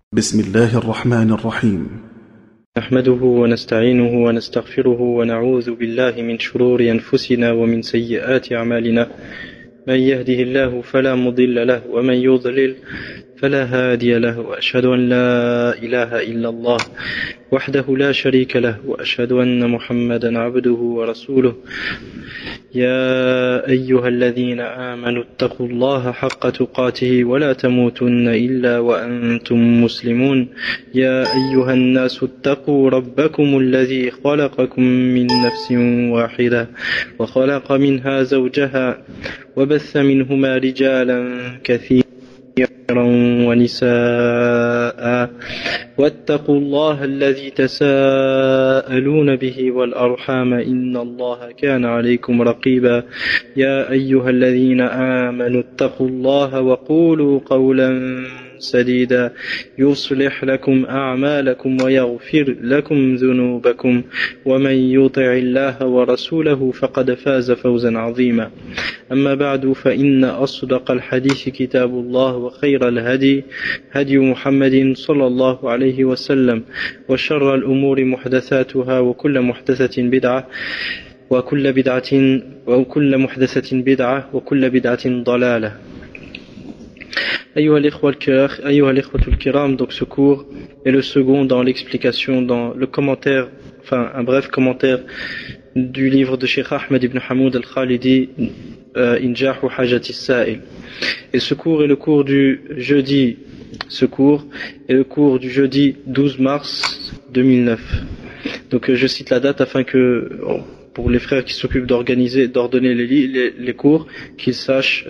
بسم الله الرحمن الرحيم. نحمده ونستعينه ونستغفره ونعوذ بالله من شرور أنفسنا ومن سيئات أعمالنا. من يهده الله فلا مضل له ومن يضلل فلا هادي له، وأشهد أن لا إله إلا الله وحده لا شريك له، وأشهد أن محمدا عبده ورسوله. يا أيها الذين آمنوا اتقوا الله حق تقاته ولا تموتن إلا وأنتم مسلمون. يا أيها الناس اتقوا ربكم الذي خلقكم من نفس واحدة وخلق منها زوجها وبث منهما رجالا كثيرا ونساء، واتقوا الله الذي تساءلون به والأرحام إن الله كان عليكم رقيبا. يا أيها الذين آمنوا اتقوا الله وقولوا قولا سديدا يصلح لكم أعمالكم ويغفر لكم ذنوبكم، ومن يطع الله ورسوله فقد فاز فوزا عظيما. أما بعد، فإن أصدق الحديث كتاب الله، وخير الهدي هدي محمد صلى الله عليه وسلم، وشر الأمور محدثاتها، وكل محدثة بدعة، وكل محدثة بدعة، وكل بدعة ضلالة. Ayyuha al-ikhwatul kiram, donc ce cours est le second dans l'explication, dans le commentaire, enfin un bref commentaire du livre de Cheikh Ahmed ibn Hamoud al-Khalidi, Injahu Hajati Sa'il. Et ce cours est le cours du jeudi, 12 mars 2009. Donc je cite la date afin que, pour les frères qui s'occupent d'ordonner les cours, qu'ils sachent,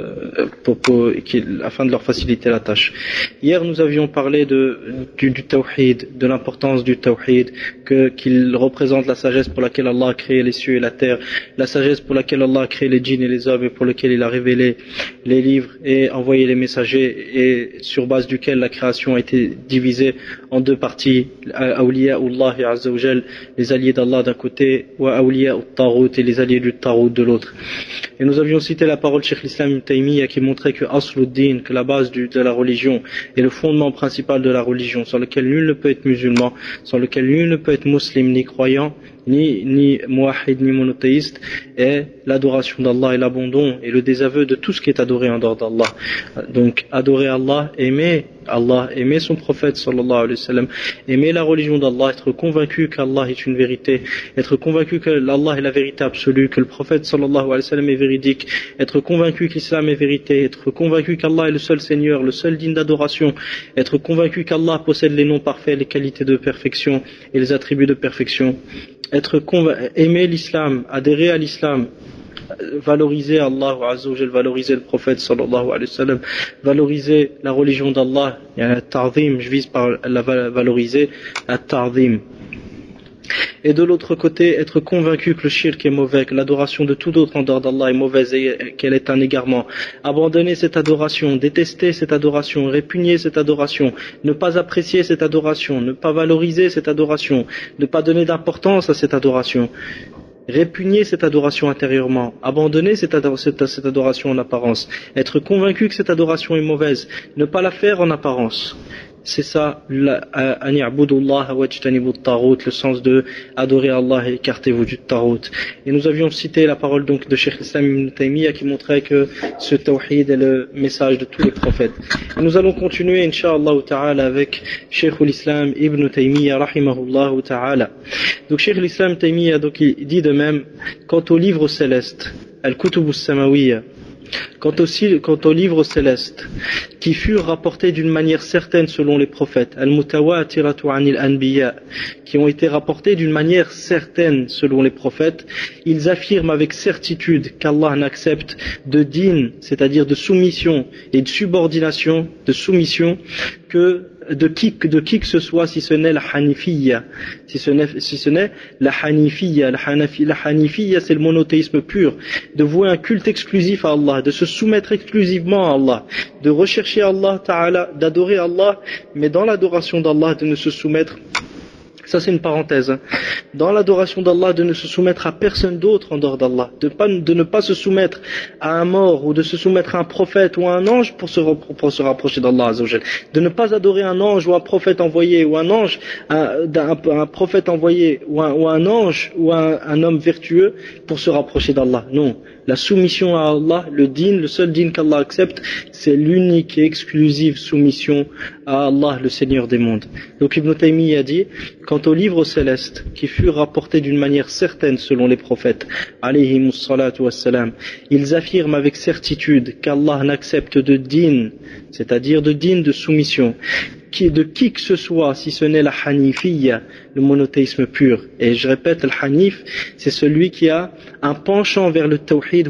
afin de leur faciliter la tâche. Hier, nous avions parlé du tawhid, de l'importance du tawhid, qu'il représente la sagesse pour laquelle Allah a créé les cieux et la terre, la sagesse pour laquelle Allah a créé les djinns et les hommes, et pour laquelle il a révélé les livres et envoyé les messagers, et sur base duquel la création a été divisée en deux parties: Awliya'ullah Azza wa Jal, les alliés d'Allah d'un côté, wa Awliya al-Tarout, et les alliés du Tarout de l'autre. Et nous avions cité la parole de Cheikh l'Islam Ibn Taymiyyah qui montrait que Asluddin, que la base de la religion et le fondement principal de la religion, sans lequel nul ne peut être musulman, sans lequel nul ne peut être musulman ni croyant, ni muwahhid, ni monothéiste, est l'adoration d'Allah et l'abandon et le désaveu de tout ce qui est adoré en dehors d'Allah. Donc adorer Allah, aimer son prophète sallallahu alayhi wa sallam, aimer la religion d'Allah, être convaincu qu'Allah est une vérité, être convaincu que Allah est la vérité absolue, que le prophète sallallahu alayhi wa sallam est véridique, être convaincu que l'islam est vérité, être convaincu qu'Allah est le seul Seigneur, le seul digne d'adoration, être convaincu qu'Allah possède les noms parfaits, les qualités de perfection et les attributs de perfection, aimer l'islam, adhérer à l'islam, valoriser Allah Azza wa Jal, valoriser le prophète sallallahu alayhi wa sallam, valoriser la religion d'Allah, ta'zim, je vise par la valoriser, à ta'zim. Et de l'autre côté, être convaincu que le shirk est mauvais, que l'adoration de tout autre en dehors d'Allah est mauvaise et qu'elle est un égarement. Abandonner cette adoration, détester cette adoration, répugner cette adoration, ne pas apprécier cette adoration, ne pas valoriser cette adoration, ne pas donner d'importance à cette adoration. Répugner cette adoration intérieurement, abandonner cette adoration en apparence, être convaincu que cette adoration est mauvaise, ne pas la faire en apparence. C'est ça, le sens de adorer Allah et écartez-vous du Tarout. Et nous avions cité la parole donc de Cheikh l'Islam Ibn Taymiyyah qui montrait que ce tawhid est le message de tous les prophètes. Et nous allons continuer, Inch'Allah ta'ala, avec Cheikh l'Islam Ibn Taymiyyah, rahimahullah ta'ala. Donc Cheikh l'Islam Ibn Taymiyyah, donc, il dit de même, quant au livre céleste, Al-Kutub al-Samawiyya, quant aux livres célestes qui furent rapportés d'une manière certaine selon les prophètes, al-mutawatiratu anil anbiya, qui ont été rapportés d'une manière certaine selon les prophètes, ils affirment avec certitude qu'Allah n'accepte de din, c'est-à-dire de soumission et de subordination, de soumission, que de qui que ce soit, si ce n'est la Hanifiyya, si ce n'est la Hanifiyya. La Hanifiyya, c'est le monothéisme pur, de vouer un culte exclusif à Allah, de se soumettre exclusivement à Allah, de rechercher Allah Ta'ala, d'adorer Allah, mais dans l'adoration d'Allah, de ne se soumettre Ça c'est une parenthèse. Dans l'adoration d'Allah, de ne se soumettre à personne d'autre en dehors d'Allah, de ne pas se soumettre à un mort ou de se soumettre à un prophète ou à un ange pour se rapprocher d'Allah Azza wa Jal. De ne pas adorer un ange ou un prophète envoyé ou un ange, un prophète envoyé ou un ange ou un homme vertueux pour se rapprocher d'Allah. Non. La soumission à Allah, le seul din qu'Allah accepte, c'est l'unique et exclusive soumission à Allah, le Seigneur des mondes. Donc Ibn Taymiyyah a dit, quant aux livres célestes qui furent rapportés d'une manière certaine selon les prophètes, alayhimus salatu wassalam, ils affirment avec certitude qu'Allah n'accepte de din, c'est-à-dire de din de soumission, de qui que ce soit, si ce n'est la hanifiyya, le monothéisme pur. Et je répète, le hanif, c'est celui qui a un penchant vers le tawhid,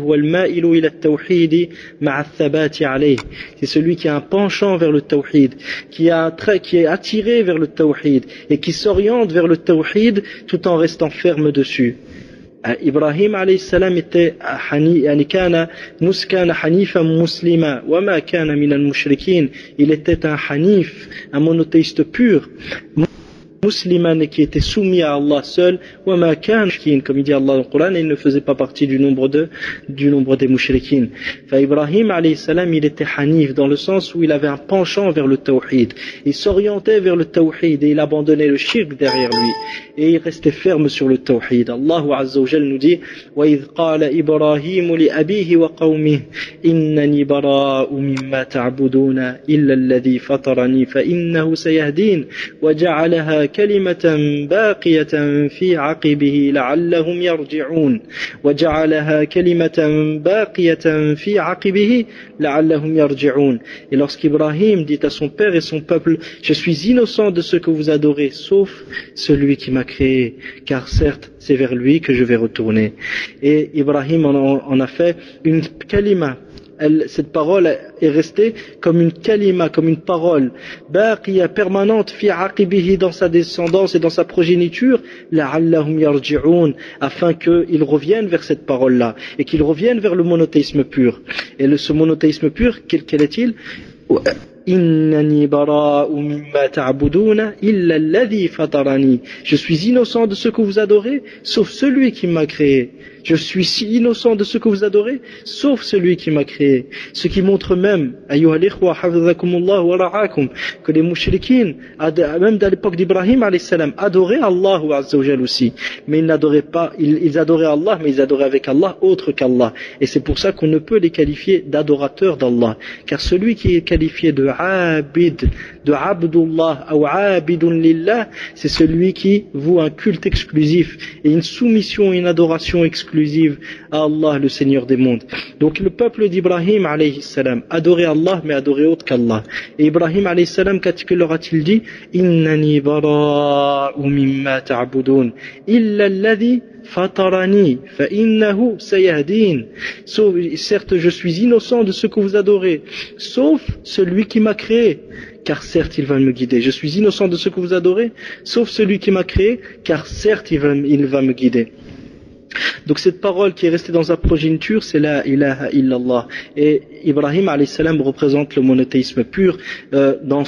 c'est celui qui a un penchant vers le tawhid, qui est attiré vers le tawhid et qui s'oriente vers le tawhid tout en restant ferme dessus. Ibrahim alayhi salam était كان حنيفا مسلما وما كان من المشركين. Il était un hanif, un monothéiste pur, musulman qui était soumis à Allah seul, وما كان comme il dit Allah dans le Coran, il ne faisait pas partie du nombre des mushrikin. Ibrahim alayhi salam, il était hanif dans le sens où il avait un penchant vers le tawhid. Il s'orientait vers le tawhid et il abandonnait le shirk derrière lui. Et il restait ferme sur le tawhid. Allah Azza wa Jal nous dit وَإِذْ قَالَ إِبْرَاهِيمُ لِأَبِيهِ وَقَوْمِهِ إِنَّنِي بَرَاءٌ مِّمَّا تَعْبُدُونَ إِلَّا الَّذِي فَطَرَنِي فَإِنَّهُ سَيَهْدِينِ وَجَعَلَهَا كلمة باقية في عقبه لعلهم يرجعون وجعلها كلمة باقية في عقبه لعلهم يرجعون. Et lorsqu'Ibrahim dit à son père et son peuple, je suis innocent de ce que vous adorez sauf celui qui m'a créé, car certes c'est vers lui que je vais retourner. Et Ibrahim en a fait une kalima. Cette parole est restée comme une kalima, comme une parole baqiya, permanente, fi aqibihi, dans sa descendance et dans sa progéniture, la'allahum yarji'un, afin qu'ils reviennent vers cette parole-là et qu'ils reviennent vers le monothéisme pur. Et ce monothéisme pur, quel est-il? Innani bara'u mimma ta'buduna illa alladhi fatarani. Je suis innocent de ce que vous adorez, sauf celui qui m'a créé. Je suis si innocent de ce que vous adorez, sauf celui qui m'a créé. Ce qui montre même, ayyuha al-ikhwa, hafidhakumullah wa ra'akum, que les mouchriquines, même à l'époque d'Ibrahim alayhi salam, adoraient Allah Azza wa Jal aussi. Mais ils n'adoraient pas, ils adoraient Allah, mais ils adoraient avec Allah autre qu'Allah. Et c'est pour ça qu'on ne peut les qualifier d'adorateurs d'Allah. Car celui qui est qualifié de abid, de abdullah ou abidun lillah, c'est celui qui voue un culte exclusif et une soumission, une adoration exclusive à Allah, le Seigneur des mondes. Donc le peuple d'Ibrahim alayhi salam adorait Allah, mais adorait autre qu'Allah. Et Ibrahim alayhi salam, que leur a-t-il dit? Innani bara'u mimma ta'budun illa alladhi fatarani fa innahu sayahdin. Certes, je suis innocent de ce que vous adorez, sauf celui qui m'a créé, car certes il va me guider. Je suis innocent de ce que vous adorez, sauf celui qui m'a créé, car certes il va me guider. Donc cette parole qui est restée dans sa progéniture, c'est la ilaha illallah. Et Ibrahim alayhi salam représente le monothéisme pur dans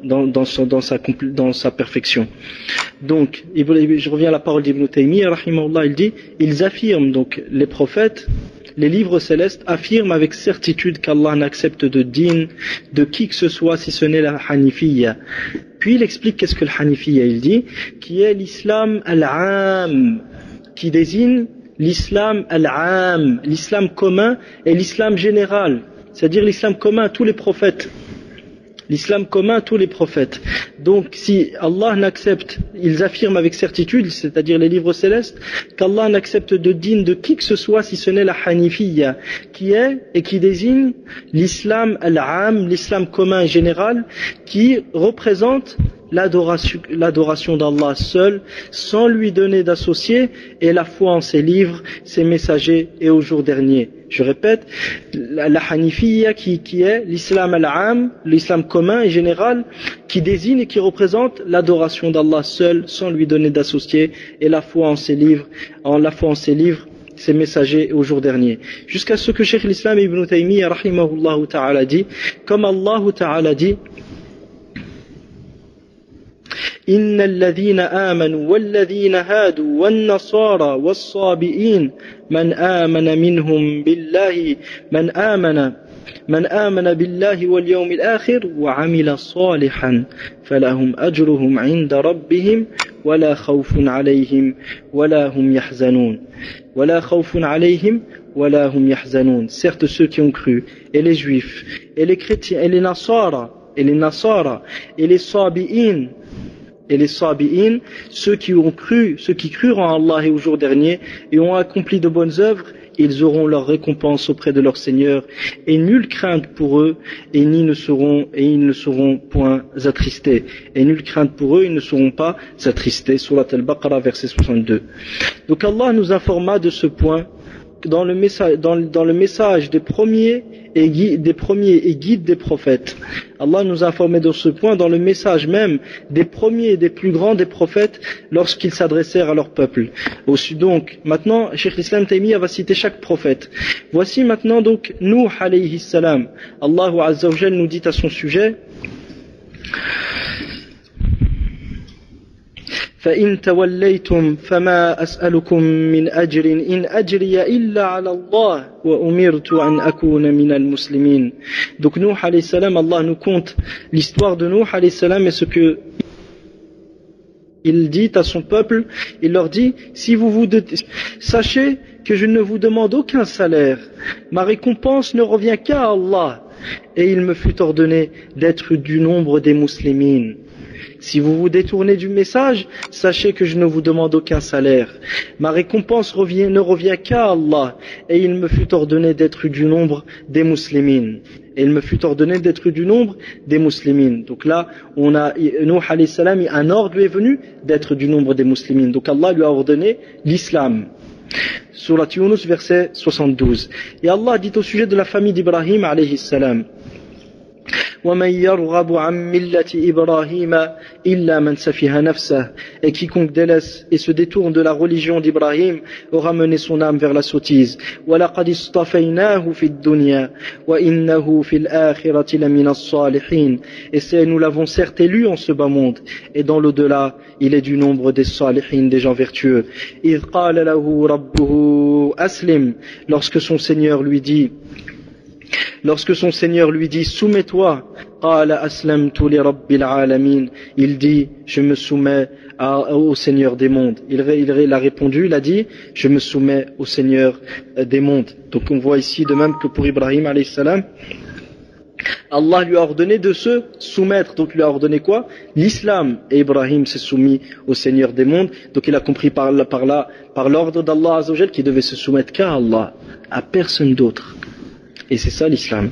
sa perfection. Donc, je reviens à la parole d'Ibn Taymiyyah, rahimahullah, il dit, ils affirment, donc les prophètes, les livres célestes affirment avec certitude qu'Allah n'accepte de din de qui que ce soit si ce n'est la hanifiyya. Puis il explique qu'est-ce que le hanifiyya, il dit, qui est l'islam al-am, qui désigne l'islam al-am, l'islam commun et l'islam général, c'est-à-dire l'islam commun à tous les prophètes. L'islam commun à tous les prophètes. Donc si Allah n'accepte, ils affirment avec certitude, c'est-à-dire les livres célestes, qu'Allah n'accepte de din de qui que ce soit si ce n'est la hanifiyya, qui est et qui désigne l'islam al-am, l'islam commun et général, qui représente l'adoration d'Allah seul, sans lui donner d'associé, et la foi en ses livres, ses messagers et au jour dernier. Je répète, la hanifiyya qui est l'islam al-am, l'islam commun et général, qui désigne et qui représente l'adoration d'Allah seul, sans lui donner d'associé, et la foi en ses livres, ses messagers au jour dernier. Jusqu'à ce que Cheikh l'Islam Ibn Taymiyyah rahimahullah ta'ala dit, comme Allah ta'ala dit, إن الذين آمنوا والذين هادوا والنصارى والصابئين من آمن منهم بالله من آمن بالله واليوم الآخر وعمل صالحا فلهم أجرهم عند ربهم ولا خوف عليهم ولا هم يحزنون ولا خوف عليهم ولا هم يحزنون. Certes ceux qui ont cru, et les juifs, et les chrétiens, et les nasara, et les sabi'in, ceux qui ont cru, ceux qui crurent en Allah et au jour dernier et ont accompli de bonnes œuvres, ils auront leur récompense auprès de leur Seigneur et nulle crainte pour eux et ils ne seront point attristés. Et nulle crainte pour eux, ils ne seront pas attristés. Surat Al-Baqarah, verset 62. Donc Allah nous informa de ce point dans le message des premiers et guides des prophètes. Allah nous a informé de ce point dans le message même des premiers et des plus grands des prophètes lorsqu'ils s'adressèrent à leur peuple. Donc maintenant, Cheikh l'Islam Taymiyyah va citer chaque prophète. Voici maintenant donc Nuh alayhi salam. Allah Azza wa Jal nous dit à son sujet: فإن توليتم فما أسألكم من أجر إن أجري إلا على الله وأمرت أن أكون من المسلمين. Donc Nuh alayhi salam, Allah nous conte l'histoire de Nuh alayhi salam et ce que il dit à son peuple. Il leur dit: sachez que je ne vous demande aucun salaire, ma récompense ne revient qu'à Allah, et il me fut ordonné d'être du nombre des musulmans. Si vous vous détournez du message, sachez que je ne vous demande aucun salaire. Ma récompense ne revient qu'à Allah, et il me fut ordonné d'être du nombre des musulmans. Donc là, on a Nuh alayhi salam, un ordre lui est venu d'être du nombre des musulmans. Donc Allah lui a ordonné l'islam. Surat Yunus, verset 72. Et Allah dit au sujet de la famille d'Ibrahim alayhi salam: وَمَنْ يَرْغَبُ عَنْ مِلَّةِ إِبْرَاهِيمَ إِلَّا مَنْ سَفِهَ نَفْسَهُ. Et quiconque délaisse et se détourne de la religion d'Ibrahim aura mené son âme vers la sottise. وَلَقَدِ اصْطَفَيْنَاهُ فِي الدُّنْيَا وَإِنَّهُ فِي الْآخِرَةِ لَمِنَ الصَّالِحِينَ. Et nous l'avons certes élu en ce bas monde, et dans l'au-delà, il est du nombre des salihin, des gens vertueux. إِذْ قَالَ لَهُ رَبُّهُ أَسْلِمْ. Lorsque son Seigneur lui dit soumets-toi, قال أسلمت لرب العالمين. Il dit: je me soumets au Seigneur des mondes. Il a répondu, il a dit: je me soumets au Seigneur des mondes. Donc on voit ici de même que pour Ibrahim alayhi salam, Allah lui a ordonné de se soumettre. Donc il lui a ordonné quoi? L'islam. Et Ibrahim s'est soumis au Seigneur des mondes. Donc il a compris par l'ordre d'Allah Azza wa Jal qu'il devait se soumettre qu'à Allah, à personne d'autre. Et c'est ça l'islam.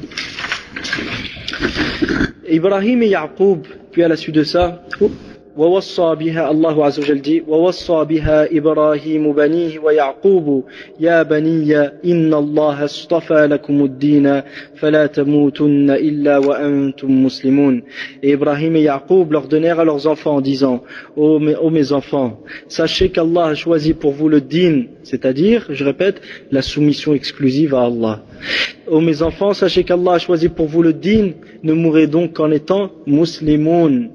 Ibrahim et Yaqub, puis à la suite de ça, ووصى بها الله عز وجل dit ووصى بها إبراهيم بنيه ويعقوب يا بني إن الله اصطفى لكم الدين فلا تموتن إلا وأنتم مسلمون. Et Ibrahim et Yaqub leur donnèrent à leurs enfants en disant: ô mes enfants, sachez qu'Allah a choisi pour vous le din, c'est-à-dire, je répète, la soumission exclusive à Allah. Ô mes enfants, sachez qu'Allah a choisi pour vous le din, ne mourrez donc qu'en étant muslimoun.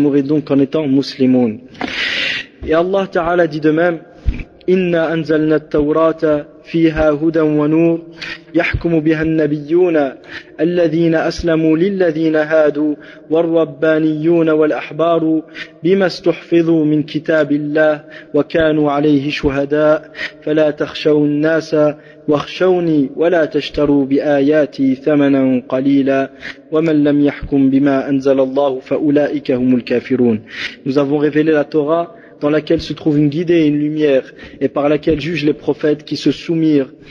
Et Allah Ta'ala dit de même: Inna anzalna at-Tawrata fiha hudan wa nur yahkumu biha an-nabiyyuna alladhina aslamu lilladhina hadu war-rabbaniyyuna wal-ahbaru bima istuhfidhu min kitabillah wa kanu alayhi shuhada fala takhshaw an-nasa واخشوني ولا تشتروا بآياتي ثمنا قليلا ومن لم يحكم بما أنزل الله فأولئك هم الكافرون. Nous avons révélé la Torah dans laquelle se trouve une guidée et une lumière, et par laquelle jugent les prophètes qui se sont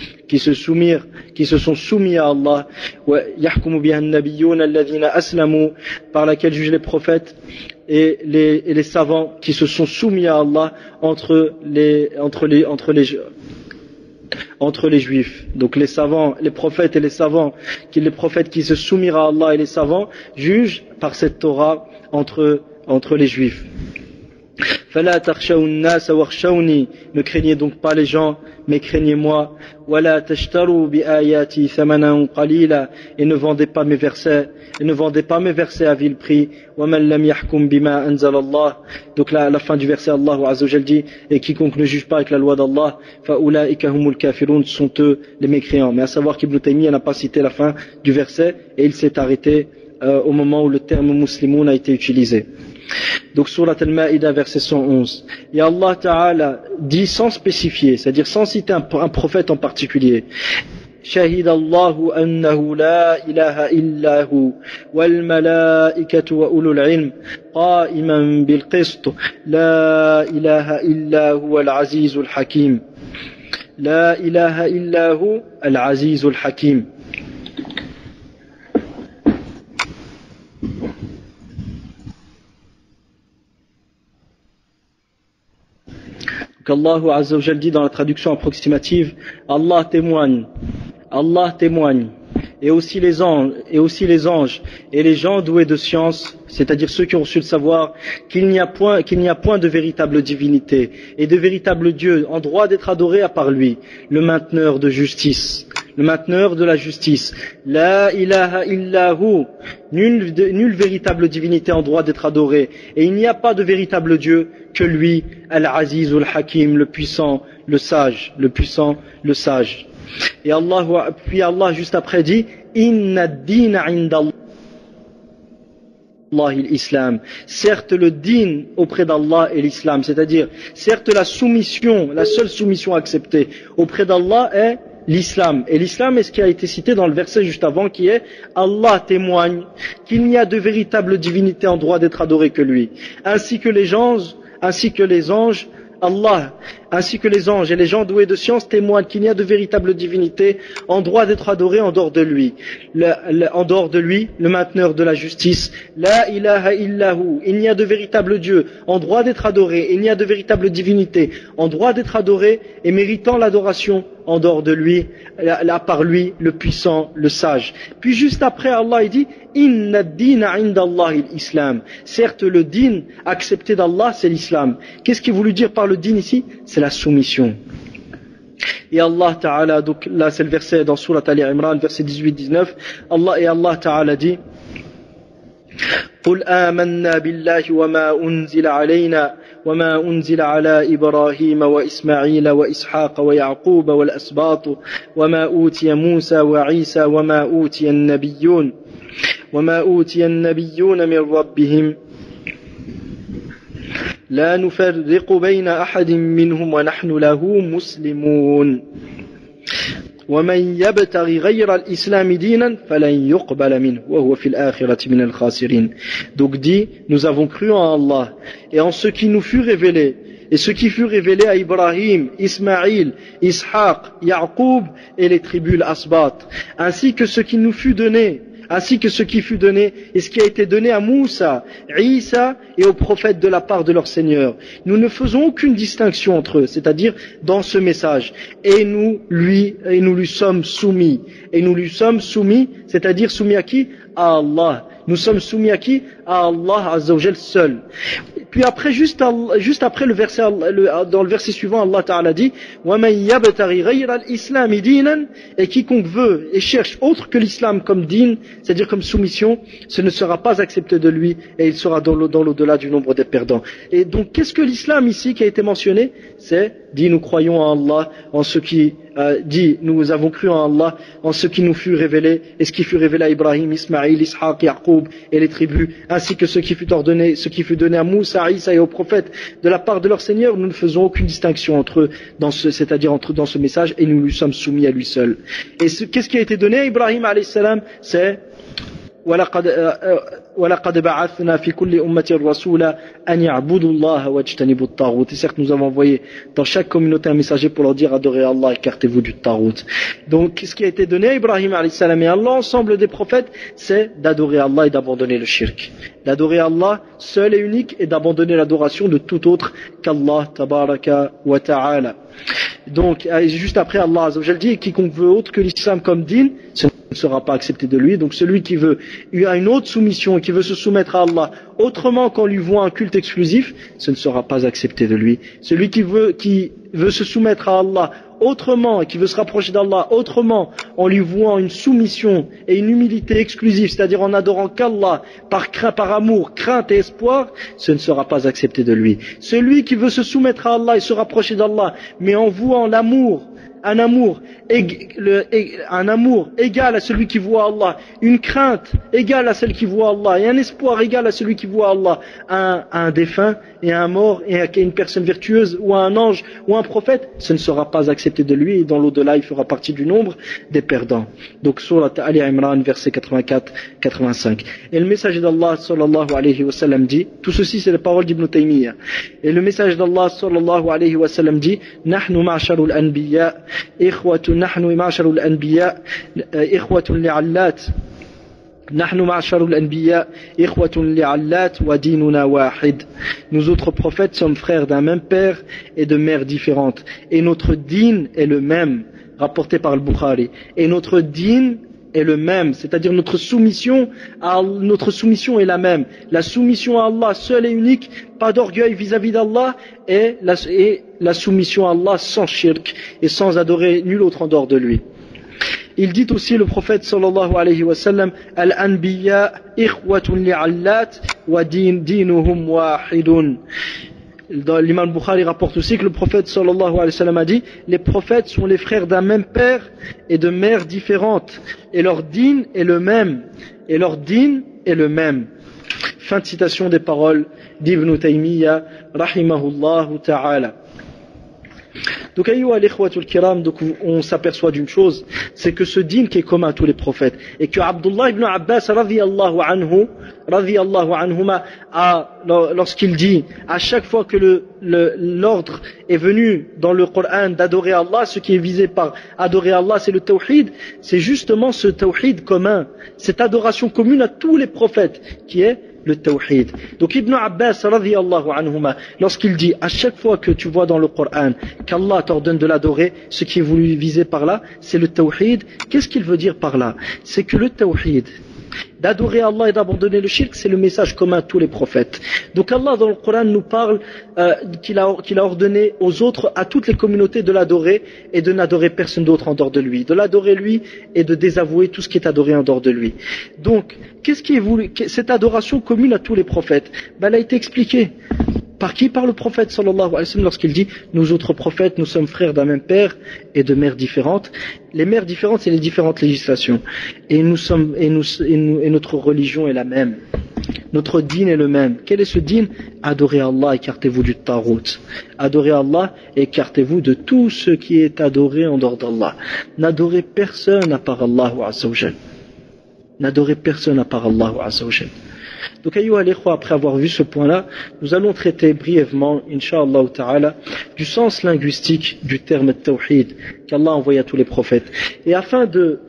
soumis à Allah. يحكم بها النبيون الذين أسلموا, par laquelle jugent les prophètes et les savants qui se sont soumis à Allah entre les juifs. Donc les savants, les prophètes et les savants, les prophètes qui se soumirent à Allah et les savants jugent par cette Torah entre les juifs. فلا تخشوا الناس واخشوني, ne craignez donc pas les gens mais craignez-moi. ولا تشتروا بآياتي ثمنا قليلا, et ne vendez pas mes versets à vil prix. ومن لم يحكم بما أنزل الله, donc là à la fin du verset Allah Azza wa Jal dit, et quiconque ne juge pas avec la loi d'Allah, فأولئك هم الكافرون, sont eux les mécréants. Mais à savoir qu'Ibn Taymiyyah n'a pas cité la fin du verset et il s'est arrêté au moment où le terme muslimoun a été utilisé. Donc Surat Al-Ma'ida verset 111, et Allah Ta'ala dit sans spécifier, c'est-à-dire sans citer un prophète en particulier, شهد الله أنه لا إله إلا هو والملائكة وأولو العلم قائما بالقسط لا إله إلا هو العزيز الحكيم لا إله إلا هو العزيز الحكيم. Allah Azza wa Jal dit dans la traduction approximative, Allah témoigne, et aussi les anges et les gens doués de science, c'est-à-dire ceux qui ont reçu le savoir, qu'il n'y a point de véritable divinité et de véritable Dieu en droit d'être adoré à part lui, le mainteneur de justice, le mainteneur de la justice. La ilaha illahu, nulle véritable divinité en droit d'être adorée, et il n'y a pas de véritable Dieu que lui, Al-Aziz Al-Hakim, le puissant, le sage, Et puis Allah juste après dit, Inna ad-dina 'inda Allah l'islam. Certes le din auprès d'Allah est l'islam, c'est-à-dire certes la seule soumission acceptée auprès d'Allah est l'islam. Et l'islam est ce qui a été cité dans le verset juste avant, qui est Allah témoigne qu'il n'y a de véritable divinité en droit d'être adoré que lui, ainsi que les anges, Allah, ainsi que les anges et les gens doués de science témoignent qu'il n'y a de véritable divinité en droit d'être adoré en dehors de lui. En dehors de lui, le mainteneur de la justice. La ilaha illahu, il n'y a de véritable Dieu en droit d'être adoré, il n'y a de véritable divinité en droit d'être adoré et méritant l'adoration en dehors de lui, à part lui, le puissant, le sage. Puis juste après, Allah il dit, Inna ad-dina 'inda Allah l'islam. Certes, le din accepté d'Allah, c'est l'islam. Qu'est-ce qu'il voulait dire par le din ici? C'est la soumission. Et Allah Ta'ala, donc là c'est le verset dans Surat Ali Imran, verset 18-19, Allah Ta'ala dit, قل آمنا بالله وما أنزل علينا وما أنزل على إبراهيم وإسماعيل وإسحاق ويعقوب والأسباط وما أوتي موسى وعيسى وما أوتي النبيون من ربهم لا نفرق بين أحد منهم ونحن له مسلمون ومن يبتغي غير الإسلام دينا فلن يقبل منه وهو في الآخرة من الخاسرين. Donc dit, nous avons cru en Allah et en ce qui nous fut révélé, et ce qui fut révélé à Ibrahim, Ismaïl, Ishaq, Yaqub et les tribus l'Asbat, ainsi que ce qui nous fut donné, et ce qui a été donné à Moussa, Isa et aux prophètes de la part de leur Seigneur. Nous ne faisons aucune distinction entre eux, c'est-à-dire dans ce message. Et nous lui sommes soumis. C'est-à-dire soumis à qui? À Allah. Nous sommes soumis à qui? À Allah Azza wa Jal seul. Puis après, juste après le verset, dans le verset suivant, Allah Ta'ala dit, وَمَنْ يَبْتَغِي غَيْرَ الْإِسْلَامِ دِينًا, et quiconque veut et cherche autre que l'islam comme din, c'est-à-dire comme soumission, ce ne sera pas accepté de lui et il sera dans l'au-delà du nombre des perdants. Et donc, qu'est-ce que l'islam ici qui a été mentionné? C'est, dit, nous croyons en Allah, en ce qui dit, nous avons cru en Allah, en ce qui nous fut révélé, et ce qui fut révélé à Ibrahim, Ismaïl, Ishaq, Yaqub et les tribus, ainsi que ce qui fut donné à Moussa, Isa et aux prophètes de la part de leur Seigneur. Nous ne faisons aucune distinction entre eux, c'est-à-dire dans ce message, et nous lui sommes soumis à lui seul. Et qu'est-ce qui a été donné à Ibrahim alayhi salam? C'est وَلَقَدْ بَعَثْنَا فِي كُلِّ أُمَّةٍ رَسُولًا أَنْ يَعْبُدُوا اللَّهَ وَاجْتَنِبُوا الطَّاغُوتَ. Et certes, nous avons envoyé dans chaque communauté un messager pour leur dire adorez Allah, écartez-vous du Tarout. Donc, ce qui a été donné à Ibrahim alayhi salam et à l'ensemble des prophètes, c'est d'adorer Allah et d'abandonner le shirk. D'adorer Allah seul et unique et d'abandonner l'adoration de tout autre qu'Allah tabaraka wa ta'ala. Donc, juste après, Allah Azza wa Jal dit, quiconque veut autre que l'islam comme din, ne sera pas accepté de lui. Donc celui qui a une autre soumission et qui veut se soumettre à Allah autrement qu'en lui vouant un culte exclusif, ce ne sera pas accepté de lui. Celui qui veut se soumettre à Allah autrement et qui veut se rapprocher d'Allah autrement en lui vouant une soumission et une humilité exclusive, c'est-à-dire en adorant qu'Allah par amour, crainte et espoir, ce ne sera pas accepté de lui. Celui qui veut se soumettre à Allah et se rapprocher d'Allah, mais en vouant un amour égal à celui qui voit Allah, une crainte égale à celle qui voit Allah et un espoir égal à celui qui voit Allah, à un défunt et à un mort et à une personne vertueuse ou à un ange ou à un prophète, ce ne sera pas accepté de lui et dans l'au-delà il fera partie du nombre des perdants. Donc Surat Ali Imran verset 84-85. Et le messager d'Allah sallallahu alayhi wa sallam dit, tout ceci c'est les paroles d'Ibn Taymiyyah, et le messager d'Allah sallallahu alayhi wa sallam dit, Nahnu ma'sharul anbiya نحن معشر الأنبياء إخوة لعلات نحن معشر الأنبياء إخوة لعلات وديننا واحد. Nous autres prophètes sommes frères d'un même père et de mères différentes. Et notre dîn est le même, rapporté par le Bukhari. Et notre dîn est le même, c'est-à-dire notre soumission est la même. La soumission à Allah seul et unique, pas d'orgueil vis-à-vis d'Allah, et la soumission à Allah sans shirk et sans adorer nul autre en dehors de lui. Il dit aussi le prophète sallallahu alayhi wa sallam, Al-anbiya ikhwatun li'allat wa dinuhum wahidun. L'imam Bukhari rapporte aussi que le prophète sallallahu alayhi wa sallam a dit, les prophètes sont les frères d'un même père et de mères différentes, et leur dîn est le même, Fin de citation des paroles d'Ibn Taymiyyah rahimahullahu ta'ala. Donc, on s'aperçoit d'une chose, c'est que ce dîn qui est commun à tous les prophètes, et que Abdullah ibn Abbas radiyallahu anhuma lorsqu'il dit, à chaque fois que l'ordre est venu dans le Coran d'adorer Allah, ce qui est visé par adorer Allah, c'est le tawhid, c'est justement ce tawhid commun, cette adoration commune à tous les prophètes, qui est le tawhid. Donc Ibn Abbas radiyallahu anhuma, lorsqu'il dit à chaque fois que tu vois dans le Coran qu'Allah t'ordonne de l'adorer, ce qui est voulu viser par là, c'est le tawhid. Qu'est-ce qu'il veut dire par là? C'est que le tawhid, d'adorer Allah et d'abandonner le shirk, c'est le message commun à tous les prophètes. Donc Allah dans le Coran nous parle qu'il a ordonné aux autres, à toutes les communautés, de l'adorer et de n'adorer personne d'autre en dehors de lui, de l'adorer lui et de désavouer tout ce qui est adoré en dehors de lui. Donc qu'est-ce qui est voulu, cette adoration commune à tous les prophètes? Elle a été expliquée par qui? Par le prophète sallallahu alayhi wa sallam, lorsqu'il dit, nous autres prophètes, nous sommes frères d'un même père et de mères différentes. Les mères différentes, c'est les différentes législations. Et notre religion est la même. Notre dîn est le même. Quel est ce dîn? Adorez Allah, écartez-vous du tarout. Adorez Allah, écartez-vous de tout ce qui est adoré en dehors d'Allah. N'adorez personne à part Allah azza wa jal. N'adorez personne à part Allah azza wa jal. Donc, après avoir vu ce point-là, nous allons traiter brièvement, Inch'Allah ta'ala, du sens linguistique du terme tawhid qu'Allah a envoyé à tous les prophètes. Et afin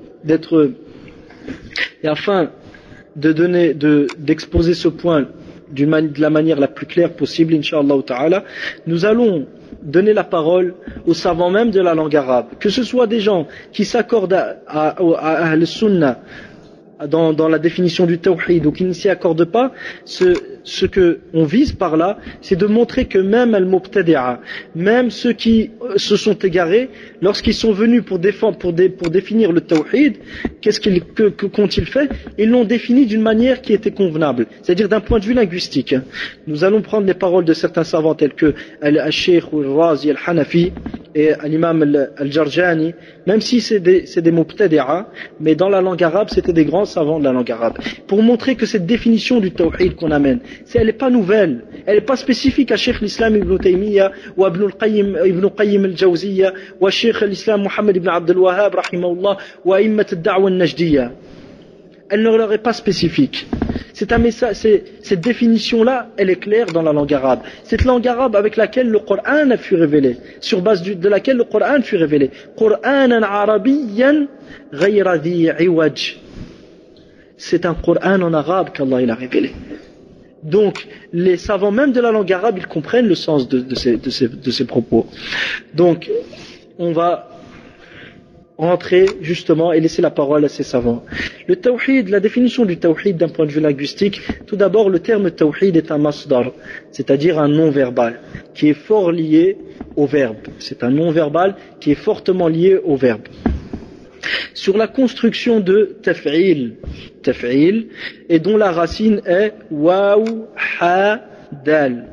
d'exposer ce point de la manière la plus claire possible, Inch'Allah ta'ala, nous allons donner la parole aux savants même de la langue arabe, que ce soit des gens qui s'accordent à al-sunnah dans la définition du tawhid, ou qui ne s'y accordent pas. Ce que on vise par là, c'est de montrer que même al-mubtadi'a, même ceux qui se sont égarés, lorsqu'ils sont venus pour définir le tawhid, qu'ont-ils fait? Ils l'ont défini d'une manière qui était convenable, c'est-à-dire d'un point de vue linguistique. Nous allons prendre les paroles de certains savants tels que al-Sheikh al-Razi al-Hanafi et l'imam al-Jarjani, même si c'est des mubtadi'a, mais dans la langue arabe, c'était des grands savants de la langue arabe, pour montrer que cette définition du tawhid qu'on amène, elle n'est pas nouvelle, elle n'est pas spécifique à Cheikh l'Islam Ibn Taymiyyah ou Ibn Qayyim al-Jawziyya ou à Cheikh l'Islam Muhammad Ibn Abdul Wahhab rahimahullah ou à Immat al-Da'wa al-Najdiyya. Elle ne leur est pas spécifique. C'est un message, cette définition-là, elle est claire dans la langue arabe. Cette langue arabe avec laquelle le Coran a fut révélé, sur base de laquelle le Coran fut révélé. Qur'anan arabiyyan ghayra dhi iwaj. C'est un Coran en arabe qu'Allah a révélé. Donc, les savants même de la langue arabe, ils comprennent le sens de ces propos. Donc, on va rentrer justement et laisser la parole à ces savants. Le tawhid, la définition du tawhid d'un point de vue linguistique, tout d'abord le terme tawhid est un masdar, c'est-à-dire un nom verbal qui est fort lié au verbe. C'est un nom verbal qui est fortement lié au verbe. Sur la construction de taf'il, et dont la racine est waw ha dal,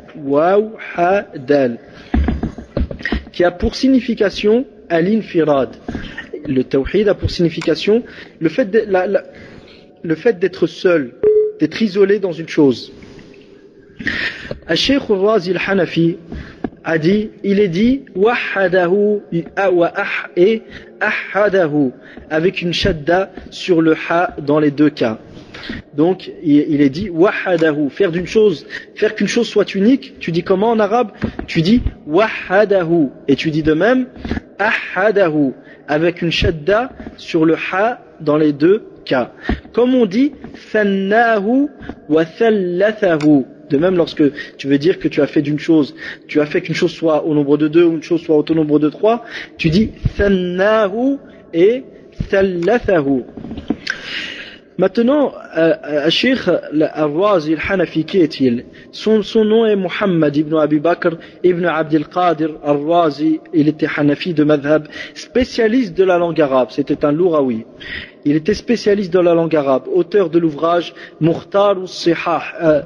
qui a pour signification al-infirad. Le tawhid a pour signification le fait d'être seul, d'être isolé dans une chose. Al-Sheikh al-Razi al-Hanafi a dit, il est dit wahadahu et ahadahu avec une shadda sur le ha dans les deux cas. Donc il est dit wahadahu, faire qu'une chose soit unique, tu dis comment en arabe? Tu dis wahadahu, et tu dis de même ahadahu avec une shadda sur le ha dans les deux cas. Comme on dit thannahu wa thallathahu. De même, lorsque tu veux dire que tu as fait qu'une chose soit au nombre de 2 ou une chose soit au nombre de 3, tu dis thannahu et thallathahu. Maintenant, Cheikh Al-Razi Al-Hanafi, qui est-il? Son nom est Muhammad ibn Abi Bakr ibn Abdel Qadir Al-Razi. Il était Hanafi de madhab, spécialiste de la langue arabe. C'était un louraoui. Il était spécialiste de la langue arabe, auteur de l'ouvrage Mukhtar al-Sihah.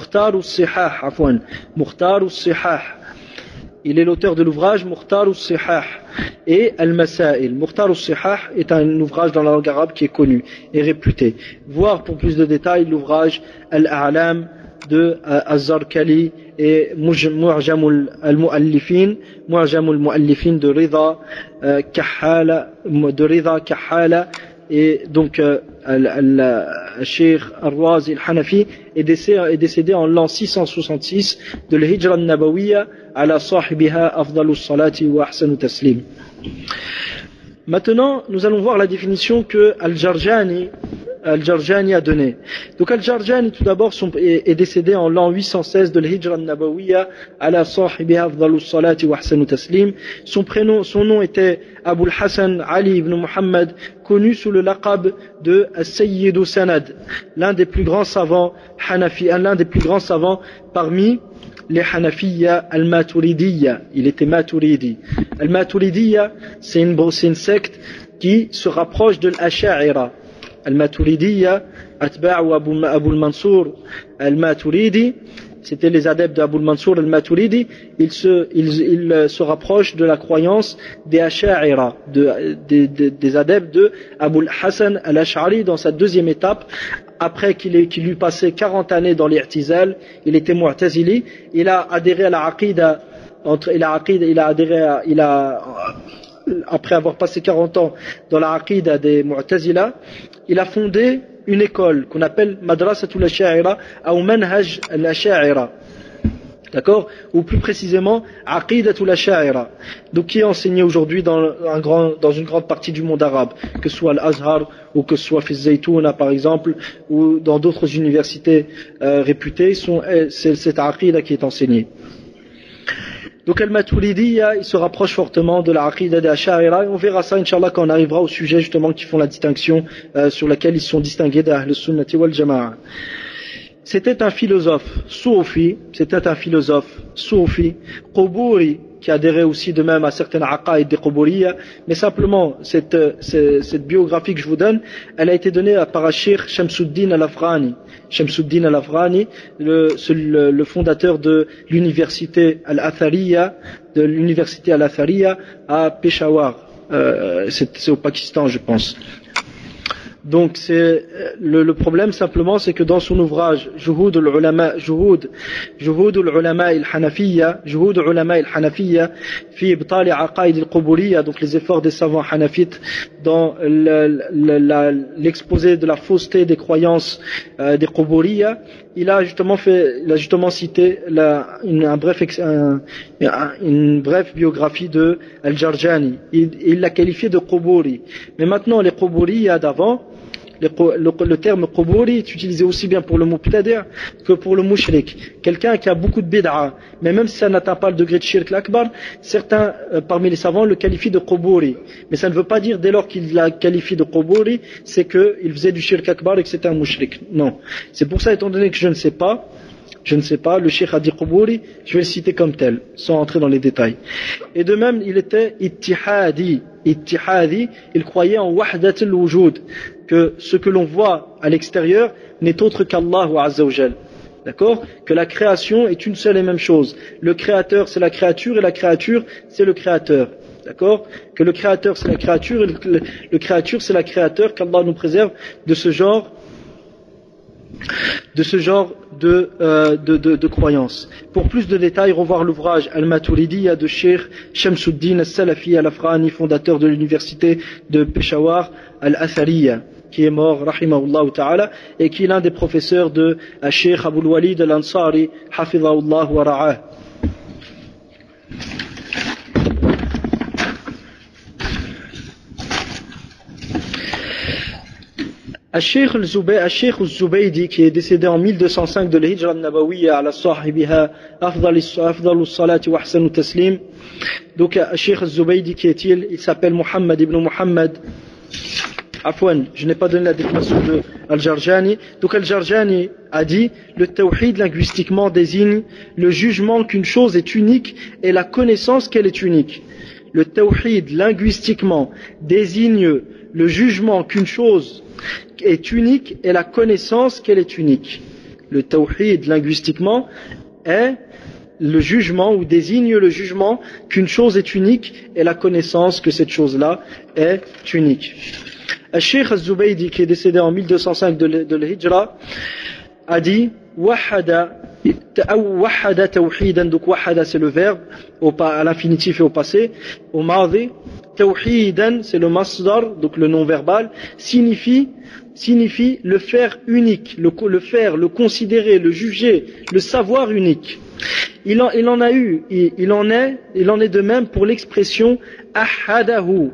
Il est l'auteur de l'ouvrage Mukhtar al-Sihah et Al-Masail. Mukhtar al-Sihah est un ouvrage dans la langue arabe qui est connu et réputé. Voir pour plus de détails l'ouvrage Al-A'lam de Az-Zarkali et Mu'jam al-Mu'allifin de Rida Kahala. Et donc Cheikh Al-Razi Al-Hanafi est décédé en l'an 666 de l'Hijra al-Nabawiyya ala sahibiha afdalus salati wa ahsanu taslim. Maintenant, nous allons voir la définition que Al-Jarjani a donnée. Donc Al-Jarjani, tout d'abord, est décédé en l'an 816 de l'Hijra al-Nabawiyya ala sahibiha afdalus salati wa ahsanu taslim. Son nom était Abul Hassan Ali ibn Muhammad, connu sous le laqab de Sayyidu Sanad, l'un des plus grands savants Hanafi, l'un des plus grands savants parmi les Hanafiyya al-Maturidiyya. Il était Maturidi. Al-Maturidiyya, c'est une secte qui se rapproche de l'Asha'ira. Al-Maturidiyya, Atba'u Abu al-Mansour al-Maturidi, c'était les adeptes d'Abu al-Mansour al-Maturidi. Ils se rapprochent de la croyance des Asha'ira, des adeptes de Abu al-Hassan al-Ash'ari dans sa deuxième étape. Après qu'il eut passé 40 années dans l'I'tizal, il était Mu'tazili, il a adhéré à la Aqida, après avoir passé 40 ans dans la Aqida des Mu'tazila, il a fondé une école qu'on appelle Madrasatul Asha'ira ou Manhaj al-Asha'ira. D'accord? Ou plus précisément, Aqidatul Asha'ira. Donc, qui est enseigné aujourd'hui dans une grande partie du monde arabe, que ce soit l'Azhar, ou que ce soit Fils Zaytouna, par exemple, ou dans d'autres universités réputées, c'est cette Aqida qui est enseignée. Donc Al-Maturidiyya, il se rapproche fortement de la Aqida des Asha'ira, et on verra ça, Inch'Allah, quand on arrivera au sujet justement qui font la distinction, sur laquelle ils sont distingués d'Ahl Sunnati wal Jama'a. C'était un philosophe soufi, Quburi, qui adhérait aussi de même à certaines aqaïd des Quburiyya, mais simplement cette biographie que je vous donne, elle a été donnée par Cheikh Shamsuddin al-Afghani. Shamsuddin al-Afghani, le fondateur de l'université Al-Athariya, à Peshawar, c'est au Pakistan, je pense. Donc c'est le problème simplement, c'est que dans son ouvrage Juhud al-Ulama al-Hanafiyya fi ibtal aqaid al-Quburiyya, donc les efforts des savants hanafites dans l'exposé de la fausseté des croyances des Quburiyya, il a justement cité une brève biographie de Al-Jarjani. Il l'a qualifié de Quburi. Mais maintenant les Quburiyya d'avant, le terme quburi est utilisé aussi bien pour le mubtadi' que pour le mushrik. Quelqu'un qui a beaucoup de bid'a, mais même si ça n'atteint pas le degré de shirk l'akbar, certains parmi les savants le qualifient de quburi. Mais ça ne veut pas dire dès lors qu'il la qualifie de quburi, c'est qu'il faisait du shirk akbar et que c'était un mushrik. Non. C'est pour ça, étant donné que je ne sais pas, le cheikh a dit quburi, je vais le citer comme tel, sans entrer dans les détails. Et de même, il était ittihadi, il croyait en wahdat al-wujud, que ce que l'on voit à l'extérieur n'est autre qu'Allah wa Azza wa Jal. D'accord? Que la création est une seule et même chose. Le créateur c'est la créature et la créature c'est le créateur. D'accord? Que le créateur c'est la créature et le créature c'est la créateur, qu'Allah nous préserve de ce genre de croyances. Pour plus de détails, revoir l'ouvrage Al-Maturidiyya de Cheikh Shamsuddin Al-Salafi Al-Afrani, fondateur de l'université de Peshawar Al-Athariya, qui est mort, rahimahullah ta'ala, et qui est l'un des professeurs de Cheikh Abul Walid Al-Ansari, hafidhahullah wa ra'ah. Al-Sheikh al-Zubaydi, qui est décédé en 1205 de l'Hijra al-Nabawiyya ala sahibiha afdalu salati wa ahsanu taslim. Donc Al-Sheikh al-Zubaydi, qui est-il? Il s'appelle Muhammad ibn Muhammad. Afwan, je n'ai pas donné la définition de Al-Jarjani. Donc Al-Jarjani a dit: le tawhid linguistiquement désigne le jugement qu'une chose est unique et la connaissance qu'elle est unique. Le tawhid linguistiquement désigne le jugement qu'une chose est unique et la connaissance qu'elle est unique. Le tawhid linguistiquement est le jugement ou désigne le jugement qu'une chose est unique et la connaissance que cette chose-là est unique. Al-Sheikh al-Zubaydi, qui est décédé en 1205 de l'Hijra, a dit: wahada tawhidan. Donc wahada c'est le verbe à l'infinitif et au passé. Au madi, tawhidan c'est le masdar, donc le nom verbal, signifie le faire unique, le faire, le considérer, le juger, le savoir unique. Il en est de même pour l'expression ahadahu,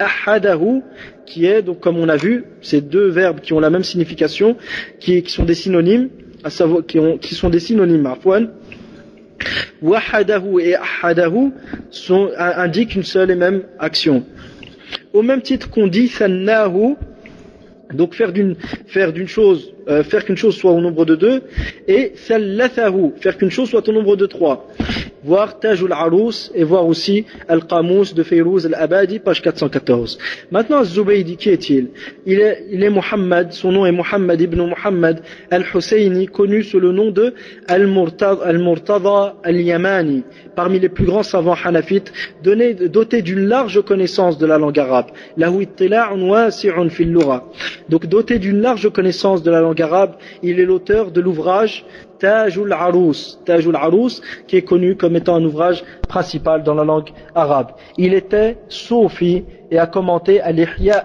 qui est, donc comme on a vu, ces deux verbes qui ont la même signification, qui sont des synonymes, à savoir qui sont des synonymes, afwan. Wahadahu et ahadahu indiquent une seule et même action. Au même titre qu'on dit sannahu, donc faire qu'une chose soit au nombre de 2, et thalathahu, faire qu'une chose soit au nombre de 3. Voir Tajul Arous et voir aussi Al-Qamus de Fayrouz Al-Abadi, page 414. Maintenant, Zubaydi, qui est-il? Il est Muhammad, son nom est Muhammad ibn Muhammad Al-Husayni, connu sous le nom de Al-Murtada Al-Yamani, parmi les plus grands savants hanafites, doté d'une large connaissance de la langue arabe. Lahu ittila'un wasi'un fil lugha. Donc doté d'une large connaissance de la langue arabe, il est l'auteur de l'ouvrage Tajul Arous, qui est connu comme étant un ouvrage principal dans la langue arabe. Il était soufi et a commenté à l'Ihya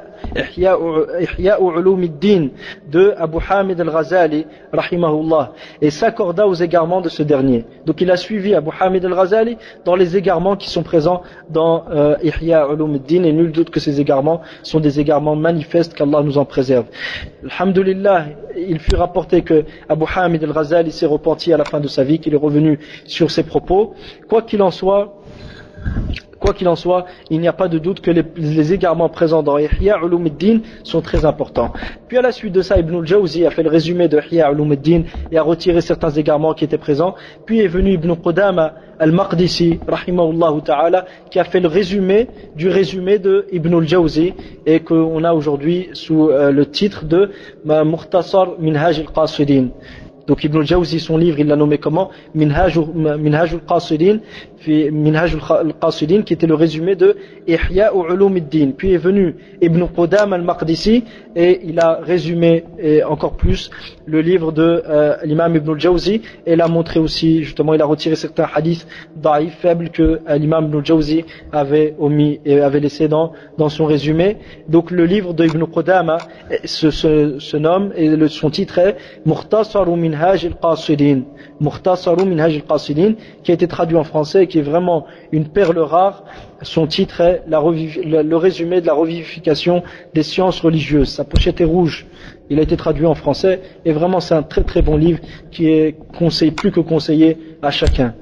Ulumuddin de Abu Hamid al-Ghazali, rahimahullah, et s'accorda aux égarements de ce dernier. Donc il a suivi Abu Hamid al-Ghazali dans les égarements qui sont présents dans Ihya Ulumuddin, et nul doute que ces égarements sont des égarements manifestes, qu'Allah nous en préserve. Alhamdulillah, il fut rapporté que Abu Hamid al-Ghazali s'est repenti à la fin de sa vie, qu'il est revenu sur ses propos. Quoi qu'il en soit, il n'y a pas de doute que les égarements présents dans Ihya Ulumuddin sont très importants. Puis à la suite de ça, Ibn al-Jawzi a fait le résumé de Ihya Ulumuddin et a retiré certains égarements qui étaient présents. Puis est venu Ibn Qudama al-Maqdisi, rahimahullah ta'ala, qui a fait le résumé du résumé de Ibn al-Jawzi, et qu'on a aujourd'hui sous le titre de Mukhtasar Minhaj al-Qasidin. Donc Ibn al-Jawzi, son livre, il l'a nommé comment? Minhaj al-Qasidin, qui était le résumé de Ihya Ulumuddin. Puis est venu Ibn Qudama al-Maqdisi et il a résumé encore plus le livre de l'imam Ibn al-Jawzi, et il a montré aussi, justement, il a retiré certains hadiths daïf, faibles, que l'imam Ibn al-Jawzi avait omis et avait laissé dans son résumé. Donc le livre de Ibn Qudama se nomme, et son titre est Mukhtasaru Minhaj al-Qasidin, qui a été traduit en français et qui est vraiment une perle rare. Son titre est le résumé de la revivification des sciences religieuses. sa pochette est rouge. Il a été traduit en français et vraiment c'est un très très bon livre qui est plus que conseillé à chacun.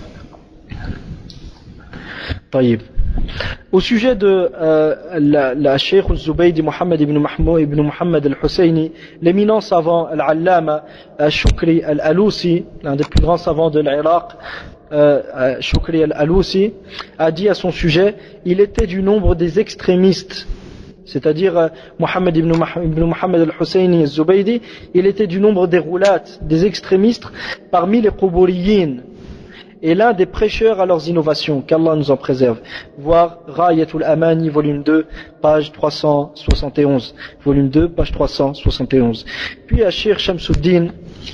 طيب. Au sujet de la Cheikh al-Zubaydi Mohammed ibn Mohammed al-Husayni, l'éminent savant al-Allama Shukri al-Alousi, l'un des plus grands savants de l'Irak, Shukri al-Alousi, a dit à son sujet, il était du nombre des extrémistes, c'est-à-dire Mohammed ibn Mohammed al-Husayni al-Zubaydi, il était du nombre des roulates, des extrémistes parmi les Quburiyin, et l'un des prêcheurs à leurs innovations, qu'Allah nous en préserve. Voir Rayatul Amani, volume 2, page 371. Volume 2, page 371. Puis Cheikh Shamsuddin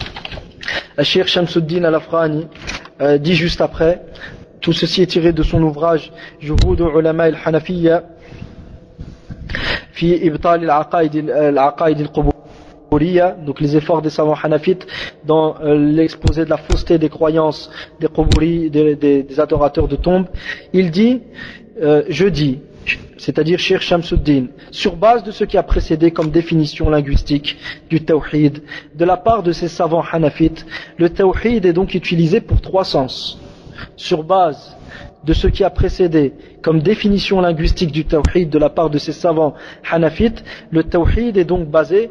al-Afghani dit juste après, tout ceci est tiré de son ouvrage Juhud Ulama al-Hanafiyya fi Ibtal al-Aqaid al-Qubur, donc les efforts des savants hanafites dans l'exposé de la fausseté des croyances des quburi, des adorateurs de tombes. Il dit, je dis, c'est-à-dire Cheikh Shamsuddin, sur base de ce qui a précédé comme définition linguistique du tawhid, de la part de ces savants hanafites, le tawhid est donc utilisé pour trois sens. Sur base de ce qui a précédé comme définition linguistique du tawhid de la part de ces savants hanafites, le tawhid est donc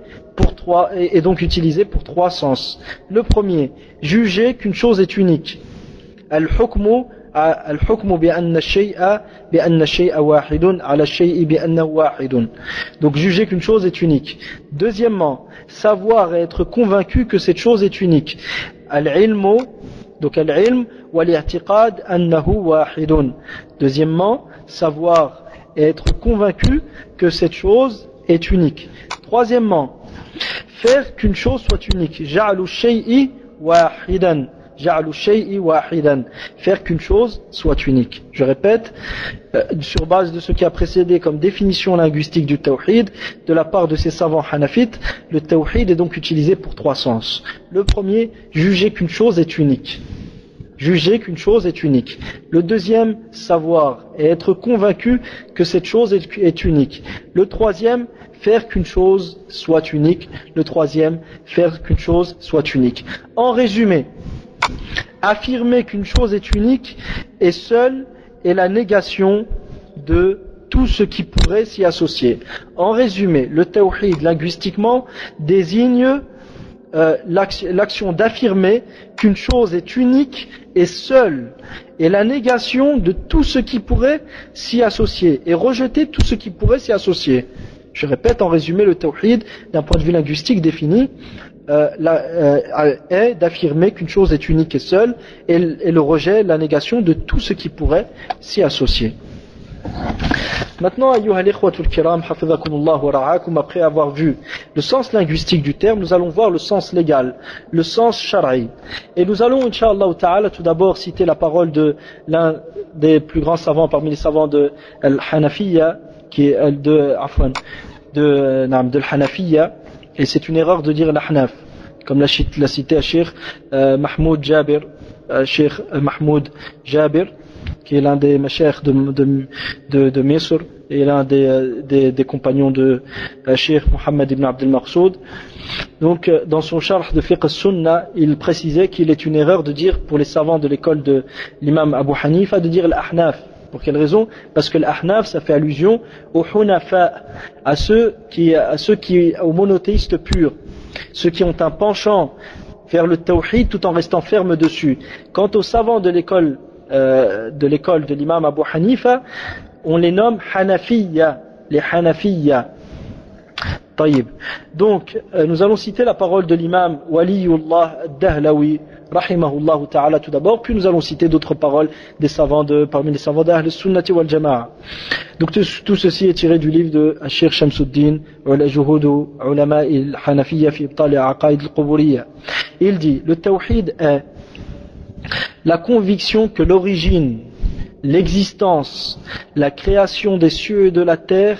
est donc utilisé pour trois sens. Le premier, juger qu'une chose est unique. Al-hukmu bi'anna shay'a wahidun ala shay'i bi'annahu wahidun. Donc juger qu'une chose est unique. Deuxièmement, savoir et être convaincu que cette chose est unique. Al-ilmu, donc al-ilm wal-i'tiqad annahu wahidun. Deuxièmement, savoir et être convaincu que cette chose est unique. Troisièmement, faire qu'une chose soit unique. Ja'alu shay'i wahidan. Ja'alu shay'i wahidan. Faire qu'une chose soit unique. Je répète, sur base de ce qui a précédé comme définition linguistique du tawhid, de la part de ces savants hanafites, le tawhid est donc utilisé pour trois sens. Le premier, juger qu'une chose est unique. Juger qu'une chose est unique. Le deuxième, savoir et être convaincu que cette chose est unique. Le troisième, faire qu'une chose soit unique. Le troisième, faire qu'une chose soit unique. En résumé, affirmer qu'une chose est unique et seule est la négation de tout ce qui pourrait s'y associer. En résumé, le tawhid linguistiquement désigne l'action d'affirmer qu'une chose est unique et seule, et la négation de tout ce qui pourrait s'y associer, et rejeter tout ce qui pourrait s'y associer. Je répète, en résumé, le tawhid, d'un point de vue linguistique défini, est d'affirmer qu'une chose est unique et seule, et le rejet, la négation de tout ce qui pourrait s'y associer. Maintenant, ayyuha al-ikhwatul kiram, hafizakumullah wa ra'akum, après avoir vu le sens linguistique du terme, nous allons voir le sens légal, le sens shar'i. Et nous allons, incha'Allah ta'ala, tout d'abord citer la parole de l'un des plus grands savants parmi les savants de al-Hanafiyya, qui est de al-Hanafiyya, et c'est une erreur de dire al-Ahnaf, comme l'a cité Cheikh Mahmoud Jabir, qui est l'un des mashayikh de Misr et l'un des compagnons de Cheikh Mohammed ibn Abdel Maqsoud. Donc dans son sharh de fiqh al-Sunnah, il précisait qu'il est une erreur de dire, pour les savants de l'école de l'imam Abu Hanifa, de dire l'Ahnaf. Pour quelle raison? Parce que l'Ahnaf, ça fait allusion aux Hunafa, aux monothéistes purs, ceux qui ont un penchant vers le tawhid tout en restant ferme dessus. Quant aux savants de l'école de l'imam Abu Hanifa, on les nomme Hanafiyya, les Hanafiyya. Taïb. Donc, nous allons citer la parole de l'imam Waliyullah ad-Dahlawi, rahimahullah ta'ala, tout d'abord, puis nous allons citer d'autres paroles des savants parmi les savants d'Ahl al-Sunnati wal Jama'a. Donc, tout ceci est tiré du livre de Cheikh Shamsuddin, Juhud Ulama al-Hanafiyya fi Ibtal al-Aqaid al-Quburiyya. Il dit, le tawhid est la conviction que l'origine, l'existence, la création des cieux et de la terre,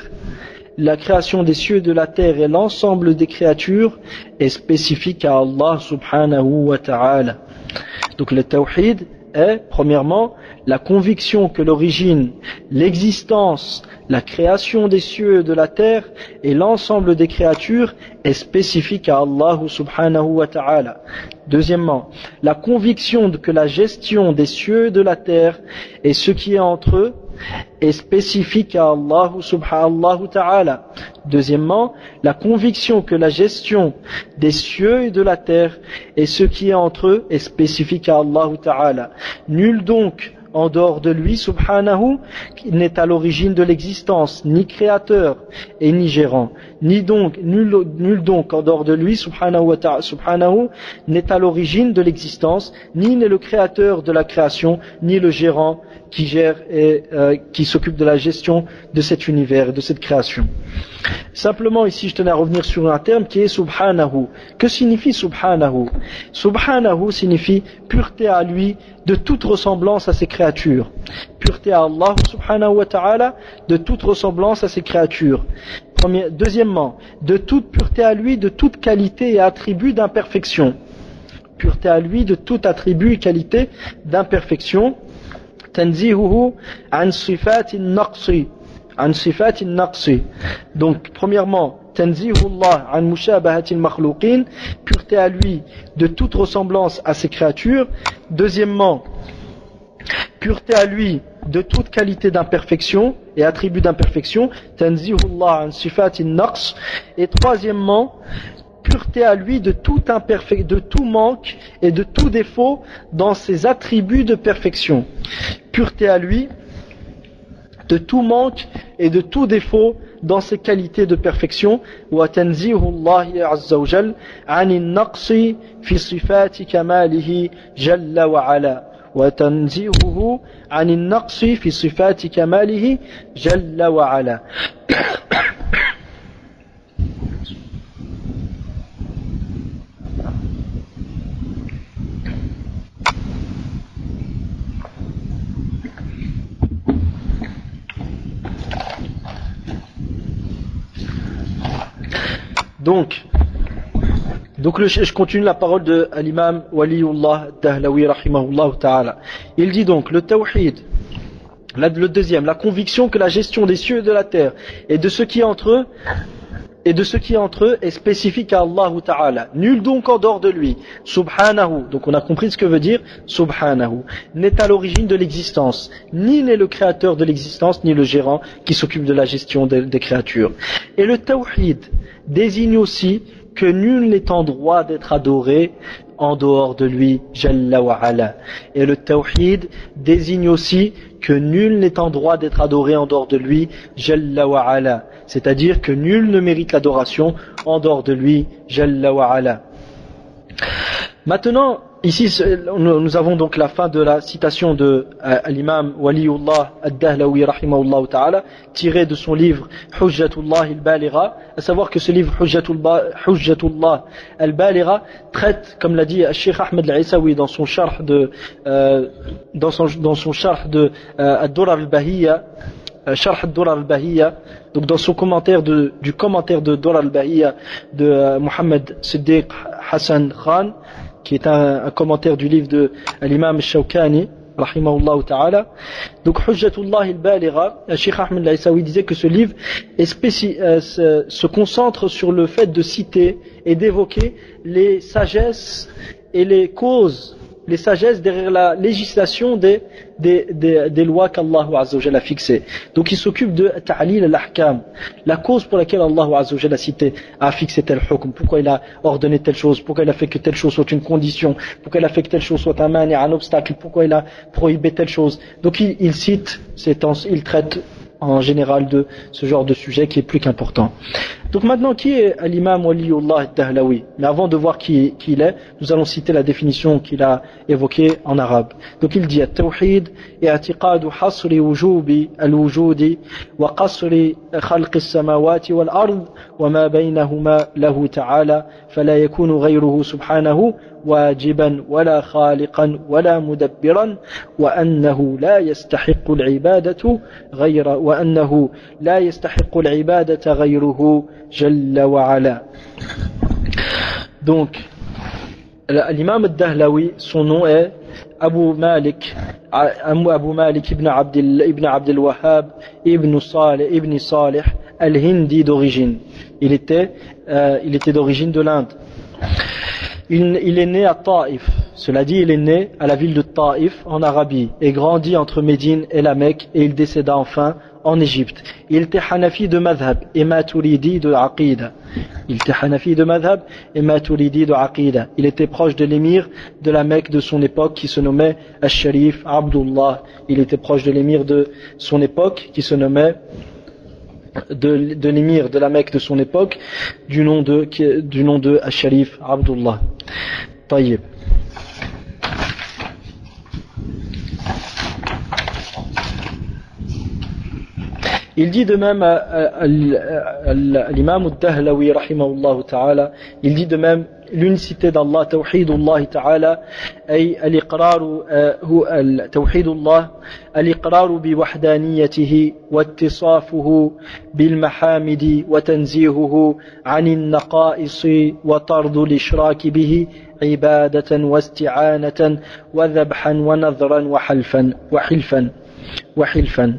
et l'ensemble des créatures est spécifique à Allah subhanahu wa ta'ala. Donc le tawhid est, premièrement, la conviction que l'origine, l'existence, la création des cieux et de la terre et l'ensemble des créatures est spécifique à Allah subhanahu wa ta'ala. Deuxièmement, la conviction que la gestion des cieux et de la terre et ce qui est entre eux est spécifique à Allah subhanahu wa ta'ala. Deuxièmement, la conviction que la gestion des cieux et de la terre et ce qui est entre eux est spécifique à Allah ta'ala. Nul donc en dehors de lui, subhanahu, n'est à l'origine de l'existence, ni créateur et ni gérant. Nul donc en dehors de lui, subhanahu, n'est à l'origine de l'existence, ni n'est le créateur de la création, ni le gérant qui gère et qui s'occupe de la gestion de cet univers, de cette création. Simplement ici je tenais à revenir sur un terme qui est subhanahu. Que signifie subhanahu? Subhanahu signifie pureté à lui de toute ressemblance à ses créatures. Pureté à Allah subhanahu wa ta'ala de toute ressemblance à ses créatures. Deuxièmement, de toute pureté à lui de toute qualité et attribut d'imperfection. Pureté à lui de tout attribut et qualité d'imperfection. Tanzihuhu an sifatin naqsi. An sifatin naqsi. Donc premièrement, tanzihullah an mushabahatil makhluqin, pureté à lui de toute ressemblance à ses créatures. Deuxièmement, pureté à lui de toute qualité d'imperfection et attribut d'imperfection, tanzihullah an sifatin naqs. Et troisièmement, pureté à lui de tout manque et de tout défaut dans ses attributs de perfection. Pureté à lui de tout manque et de tout défaut dans ses qualités de perfection. Wa tanzihullahi azza wa jal anin naqsi fi sifati kamalihi jalla wa ala. Wa tanzihuhu anin naqsi fi sifati kamalihi jalla wa ala. Donc je continue la parole de l'imam Waliullah Dahlawi rahimahullah ta'ala. Il dit donc le tawhid, le deuxième, la conviction que la gestion des cieux et de la terre et de ce qui est entre eux est spécifique à Allah ta'ala. Nul donc en dehors de lui, subhanahu, donc on a compris ce que veut dire subhanahu, n'est à l'origine de l'existence, ni n'est le créateur de l'existence, ni le gérant qui s'occupe de la gestion des créatures. Et le tawhid désigne aussi que nul n'est en droit d'être adoré en dehors de lui, Jalla wa ala. Et le tawhid désigne aussi que nul n'est en droit d'être adoré en dehors de lui, Jalla wa ala. C'est-à-dire que nul ne mérite l'adoration en dehors de lui, Jalla wa ala. Maintenant, ici, nous avons donc la fin de la citation de l'imam Waliullah ad-Dahlawi rahimahullah ta'ala, tiré de son livre Hujjatullah al-Baligha, à savoir que ce livre Hujjatullah al-Baligha traite, comme l'a dit Cheikh Ahmed al-Isawi dans son sharh de Ad-Durar al-Bahiyya, Sharh ad-Durar al-Bahiyya, donc dans son commentaire du commentaire de Durar al-Bahiyya de Mohammed Siddiq Hassan Khan, qui est un commentaire du livre de l'imam Shawkani rahimahullah ta'ala. Donc Hujjatullah al-Baligha, Cheikh Ahmed al-Isawi disait que ce livre se concentre sur le fait de citer et d'évoquer les sagesses et les causes, les sagesses derrière la législation des lois qu'Allah Azza wa Jalla a fixées. Donc il s'occupe de ta'lil al-ahkam, la cause pour laquelle Allah Azza wa Jalla a fixé tel hukm, pourquoi il a ordonné telle chose, pourquoi il a fait que telle chose soit une condition, pourquoi il a fait que telle chose soit un mani, un obstacle, pourquoi il a prohibé telle chose. Donc il cite, il traite en général de ce genre de sujet qui est plus qu'important. Donc maintenant, qui est l'imam Waliullah ad-Dahlawi? Mais avant de voir qui il est, nous allons citer la définition qu'il a évoquée en arabe. Donc il dit at-tawhid i'tiqadu hasri wujubi al-wujudi wa qasri khalqi as-samawati wal-ard wa ma baynahuma lahu ta'ala fala yakunu ghayruhu subhanahu واجبا ولا خالقا ولا مدبرا وأنه لا يستحق العبادة غيره جل وعلا. Donc l'imam al-Dahlawi, son nom est Abu Malik ibn Abdel Wahhab ibn Salih al-Hindi d'origine. Il était d'origine de l'Inde. Il est né à Taïf. Cela dit, il est né à la ville de Taïf en Arabie et grandit entre Médine et la Mecque, et il décéda enfin en Égypte. Il était Hanafi de Madhab et Maturidi de Aqida. Il était proche de l'émir de la Mecque de son époque qui se nommait Al-Sharif Abdullah. Il était proche de l'émir de son époque qui se nommait de l'émir de la Mecque de son époque du nom de Al-Sharif Abdullah. Taïb. Il dit de même l'imam al-Dahlawi rahimahullah ta'ala, il dit de même l'unicité d'Allah, tawhidullah ta'ala, ay al-iqrar tawhidullah, al-iqrar bi wahdaniyatihi wa ittisafuhu bil mahamidi wa tanzihuhu 'anil naqa'is wa tardu al-ishrak bihi ibadatan wa isti'anatan wa dhabhan wa nadhran wa hilfan.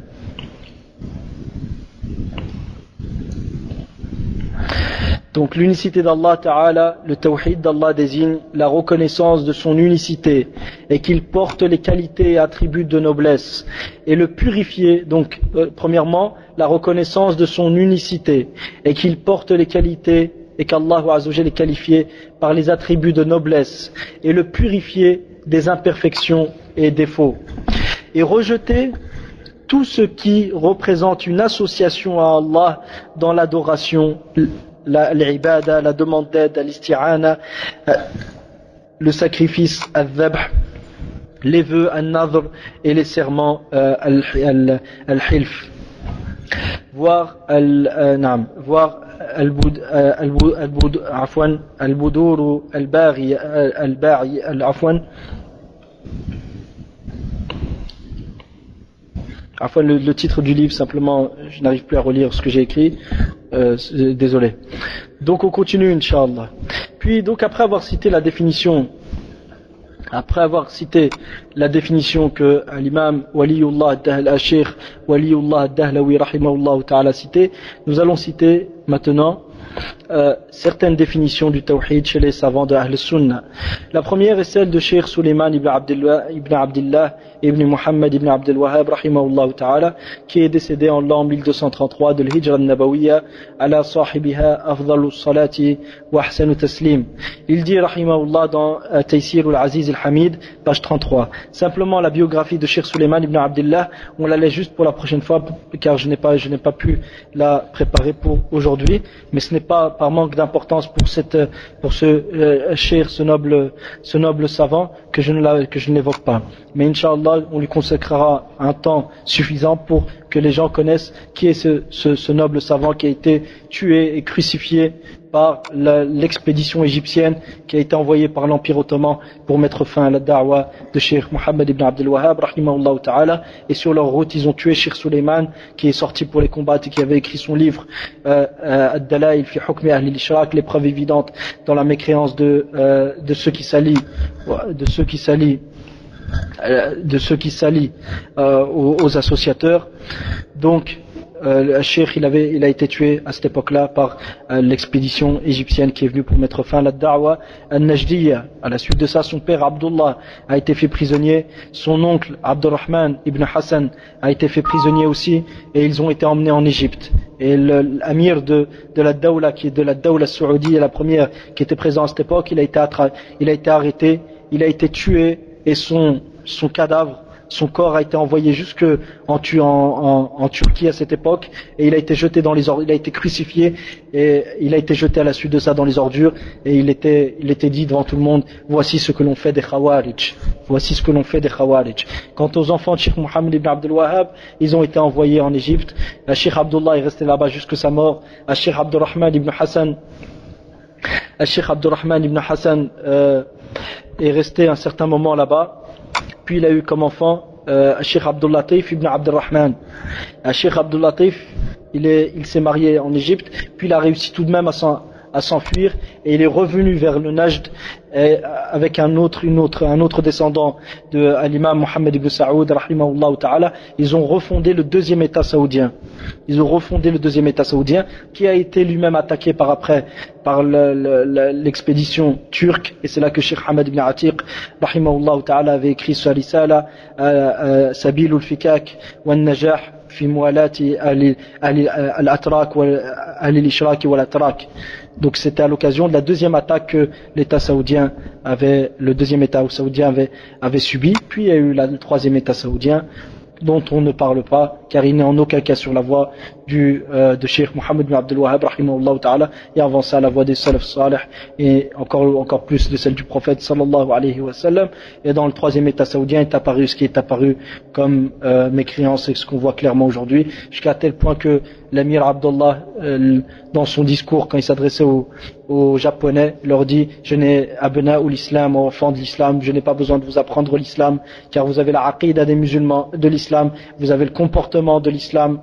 Donc l'unicité d'Allah Ta'ala, le tawhid d'Allah désigne la reconnaissance de son unicité et qu'il porte les qualités et attributs de noblesse et le purifier, donc premièrement la reconnaissance de son unicité et qu'il porte les qualités et qu'Allah Azza wa Jalla est qualifié par les attributs de noblesse et le purifier des imperfections et défauts et rejeter tout ce qui représente une association à Allah dans l'adoration, l'ibada, la demande d'aide, l'isti'ana, le sacrifice, al-dhabh, les vœux, al-nadhr et les serments, al-hilf. Voir al-budur ou al-baghi, Enfin, le titre du livre, simplement, je n'arrive plus à relire ce que j'ai écrit, désolé. Donc on continue, Inch'Allah. Puis, donc après avoir cité la définition que l'imam Waliyullah al-Sheikh Waliyullah al-Dahlawi rahimahullah ta'ala cité, nous allons citer maintenant certaines définitions du tawhid chez les savants de Ahl Sunnah. La première est celle de Cheikh Suleiman ibn Abdullah ibn Muhammad ibn Abdel Wahhab rahimahullah ta'ala, qui est décédé en l'an 1233 de l'Hijra al-Nabawiyya ala sahibiha afdalus salati wa ahsanu taslim. Il dit rahimahullah dans Taysir al-Aziz al-Hamid, page 33. Simplement la biographie de Cheikh Suleiman ibn Abdullah, on la laisse juste pour la prochaine fois car je n'ai pas pu la préparer pour aujourd'hui, mais ce n'est pas par manque d'importance pour ce cheikh, ce noble savant que je ne l'évoque pas. Mais Inch'Allah, on lui consacrera un temps suffisant pour que les gens connaissent qui est ce noble savant qui a été tué et crucifié par l'expédition égyptienne qui a été envoyée par l'Empire ottoman pour mettre fin à la da'wa de Cheikh Mohammed ibn Abdel Wahhab rahimahullah ta'ala, et sur leur route ils ont tué Cheikh Suleiman qui est sorti pour les combattre et qui avait écrit son livre Ad-Dalail fi hukmi ahli al-Ishraq, l'épreuve évidente dans la mécréance de ceux qui s'allient aux associateurs. Donc le cheikh il a été tué à cette époque-là par l'expédition égyptienne qui est venue pour mettre fin à la da'wa al-Najdiyya. À la suite de ça, son père Abdullah a été fait prisonnier, son oncle Abdurrahman ibn Hassan a été fait prisonnier aussi, et ils ont été emmenés en Égypte. Et l'amir de la Dawla, qui est de la Dawla Saoudi, la première qui était présente à cette époque, il a été arrêté, il a été tué, et son cadavre, son corps a été envoyé jusque en Turquie à cette époque, et il a été jeté dans les ordures, il a été crucifié, et il a été jeté à la suite de ça dans les ordures, et il était dit devant tout le monde, voici ce que l'on fait des Khawarij. Quant aux enfants de Cheikh Mohammed ibn Abdel Wahhab, ils ont été envoyés en Égypte. Cheikh Abdullah est resté là-bas jusqu'à sa mort. Cheikh Abdurrahman ibn Hassan est resté un certain moment là-bas. Puis il a eu comme enfant Cheikh Abdul Latif ibn Abdurrahman. Cheikh Abdul Latif, il s'est marié en Égypte, puis il a réussi tout de même à s'enfuir, et il est revenu vers le Najd, et avec un autre descendant de l'imam Mohammed ibn Saoud, rahimahullah ta'ala, ils ont refondé le deuxième État saoudien. Ils ont refondé le deuxième État saoudien, qui a été lui-même attaqué par l'expédition turque, et c'est là que Cheikh Hamad ibn Atiq, rahimahullah ta'ala, avait écrit sa risala, Sabilul Fikak wa Najah fi mualati al-atrak wa al-ishraq wa al-atrak. Donc c'était à l'occasion de la deuxième attaque que le deuxième État saoudien avait subi. Puis il y a eu le troisième État saoudien, dont on ne parle pas, car il n'est en aucun cas sur la voie de Cheikh Mohammed bin Abdul Wahhab, rahimahullah ta'ala, et avant ça la voie des salaf salih, et encore plus de celle du prophète sallallahu alayhi wa sallam. Et dans le troisième État saoudien est apparu ce qui est apparu comme mécréance, et ce qu'on voit clairement aujourd'hui, jusqu'à tel point que l'Amir Abdullah, dans son discours, quand il s'adressait aux Japonais, leur dit: je n'ai abna ou l'islam, enfants de l'islam, je n'ai pas besoin de vous apprendre l'islam, car vous avez la aqidah des musulmans de l'islam, vous avez le comportement de l'islam.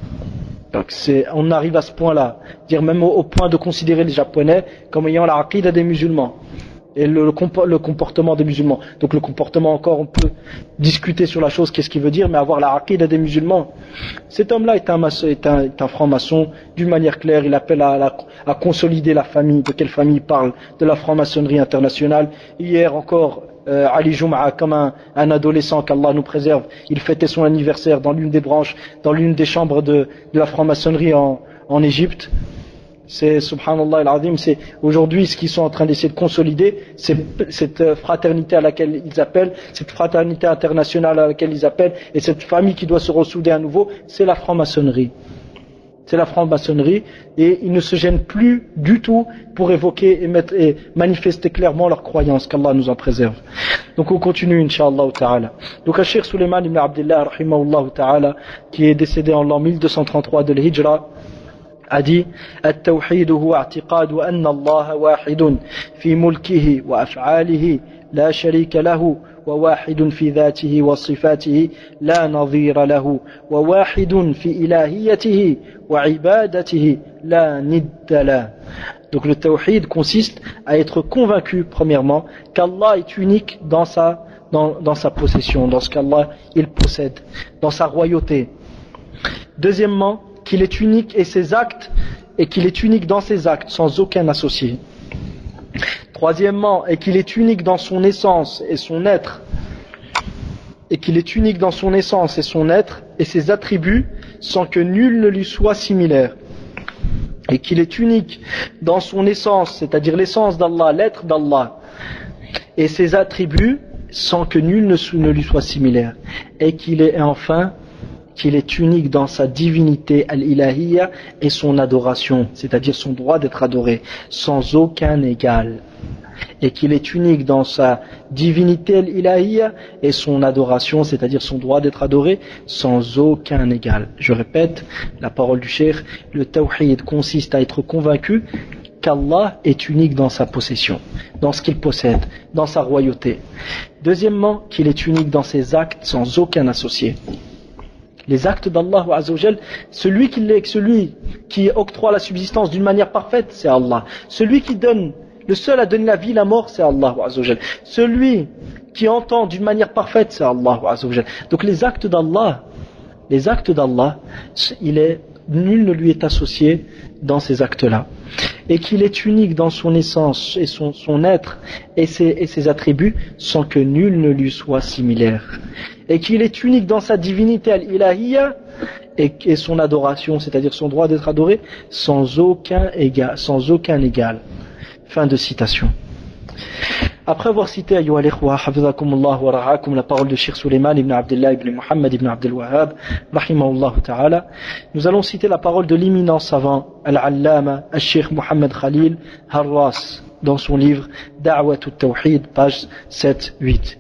Donc on arrive à ce point-là, dire même au point de considérer les Japonais comme ayant la aqidah des musulmans et le comportement des musulmans. Donc le comportement, encore, on peut discuter sur la chose, qu'est-ce qu'il veut dire, mais avoir la aqidah des musulmans. Cet homme-là est un franc-maçon, d'une manière claire. Il appelle à consolider la famille. De quelle famille il parle? De la franc-maçonnerie internationale. Hier encore, Ali Jum'a, comme un adolescent, qu'Allah nous préserve, il fêtait son anniversaire dans l'une des branches, dans l'une des chambres de la franc-maçonnerie en Égypte. C'est, subhanallah al-azim, c'est aujourd'hui ce qu'ils sont en train d'essayer de consolider, c'est cette fraternité à laquelle ils appellent, cette fraternité internationale à laquelle ils appellent, et cette famille qui doit se ressouder à nouveau, c'est la franc-maçonnerie. C'est la franc-maçonnerie, et ils ne se gênent plus du tout pour évoquer et manifester clairement leur croyance, qu'Allah nous en préserve. Donc on continue, incha'Allah ta'ala. Donc Cheikh Suleiman ibn Abdullah, rahimahullah ta'ala, qui est décédé en l'an 1233 de l'Hijra, a dit: التوحيد هو اعتقاد أن الله واحد في ملكه وأفعاله لا شريك له وواحد في ذاته وصفاته لا نظير له وواحد في إلهيته وعبادته لا ند له. Donc le tawhid consiste à être convaincu, premièrement, qu'Allah est unique dans sa possession, dans ce qu'Allah il possède, dans sa royauté. Deuxièmement, qu'il est unique qu'il est unique dans ses actes sans aucun associé. Troisièmement, et qu'il est unique dans son essence et son être, et ses attributs sans que nul ne lui soit similaire. Et qu'il est unique dans son essence, c'est-à-dire l'essence d'Allah, l'être d'Allah, et ses attributs sans que nul ne lui soit similaire. Et qu'il est unique dans sa divinité al-ilahiyya et son adoration, c'est-à-dire son droit d'être adoré, sans aucun égal. Et qu'il est unique dans sa divinité al-ilahiyya et son adoration, c'est-à-dire son droit d'être adoré, sans aucun égal. Je répète la parole du cheikh: le tawhid consiste à être convaincu qu'Allah est unique dans sa possession, dans ce qu'il possède, dans sa royauté. Deuxièmement, qu'il est unique dans ses actes sans aucun associé. Les actes d'Allah Azzawajal, celui qui octroie la subsistance d'une manière parfaite, c'est Allah. Celui qui donne, le seul à donner la vie, la mort, c'est Allah Azzawajal. Celui qui entend d'une manière parfaite, c'est Allah Azzawajal. Donc les actes d'Allah, nul ne lui est associé dans ces actes-là. Et qu'il est unique dans son essence et son être et ses attributs sans que nul ne lui soit similaire. Et qu'il est unique dans sa divinité al-ilahiyya et son adoration, c'est-à-dire son droit d'être adoré, sans aucun égal. Fin de citation. Après avoir cité ayyuha al-ikhwa hafizakumullah wa ra'akum la parole de Cheikh Suleiman ibn Abdullah ibn Muhammad ibn Abdul Wahhab rahimahullah ta'ala, nous allons citer la parole de l'éminent savant al-allama al-Cheikh Mohammed Khalil Harras dans son livre Da'wat al-Tawhid, page 7-8.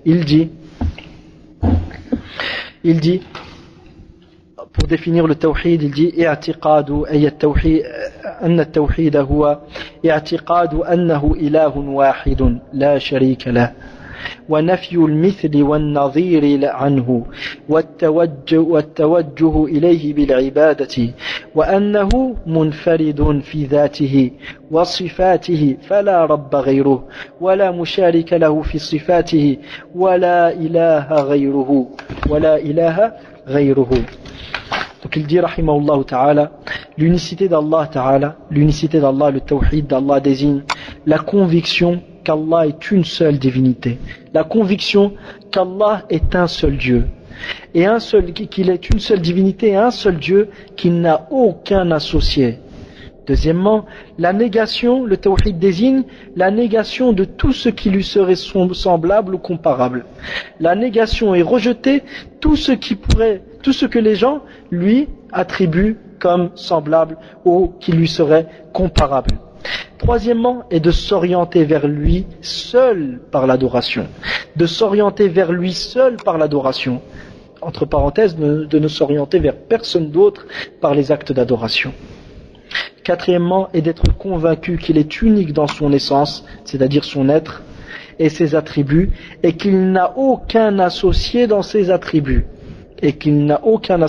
Il dit, pour définir le tawhid, il dit: i'tiqadu ay at-tawhid anna at-tawhid huwa i'tiqadu annahu ilahun wahidun la sharika lah ونفي المثل والنظير عنه والتوجه إليه بالعبادة وأنه منفرد في ذاته وصفاته فلا رب غيره ولا مشارك له في صفاته ولا إله غيره Donc il dit rahimahullah ta'ala, l'unicité d'Allah ta'ala, l'unicité d'Allah, le tawhid d'Allah désigne la conviction qu'Allah est une seule divinité, la conviction qu'Allah est un seul Dieu, et qu'il est une seule divinité et un seul Dieu qui n'a aucun associé. Deuxièmement, la négation, le tawhid désigne la négation de tout ce qui lui serait semblable ou comparable. La négation est rejeter tout ce que les gens lui attribuent comme semblable ou qui lui serait comparable. Troisièmement, est de s'orienter vers lui seul par l'adoration. De s'orienter vers lui seul par l'adoration. Entre parenthèses, de ne s'orienter vers personne d'autre par les actes d'adoration. Quatrièmement, est d'être convaincu qu'il est unique dans son essence, c'est-à-dire son être et ses attributs, et qu'il n'a aucun associé dans ses attributs, et qu'il n'y a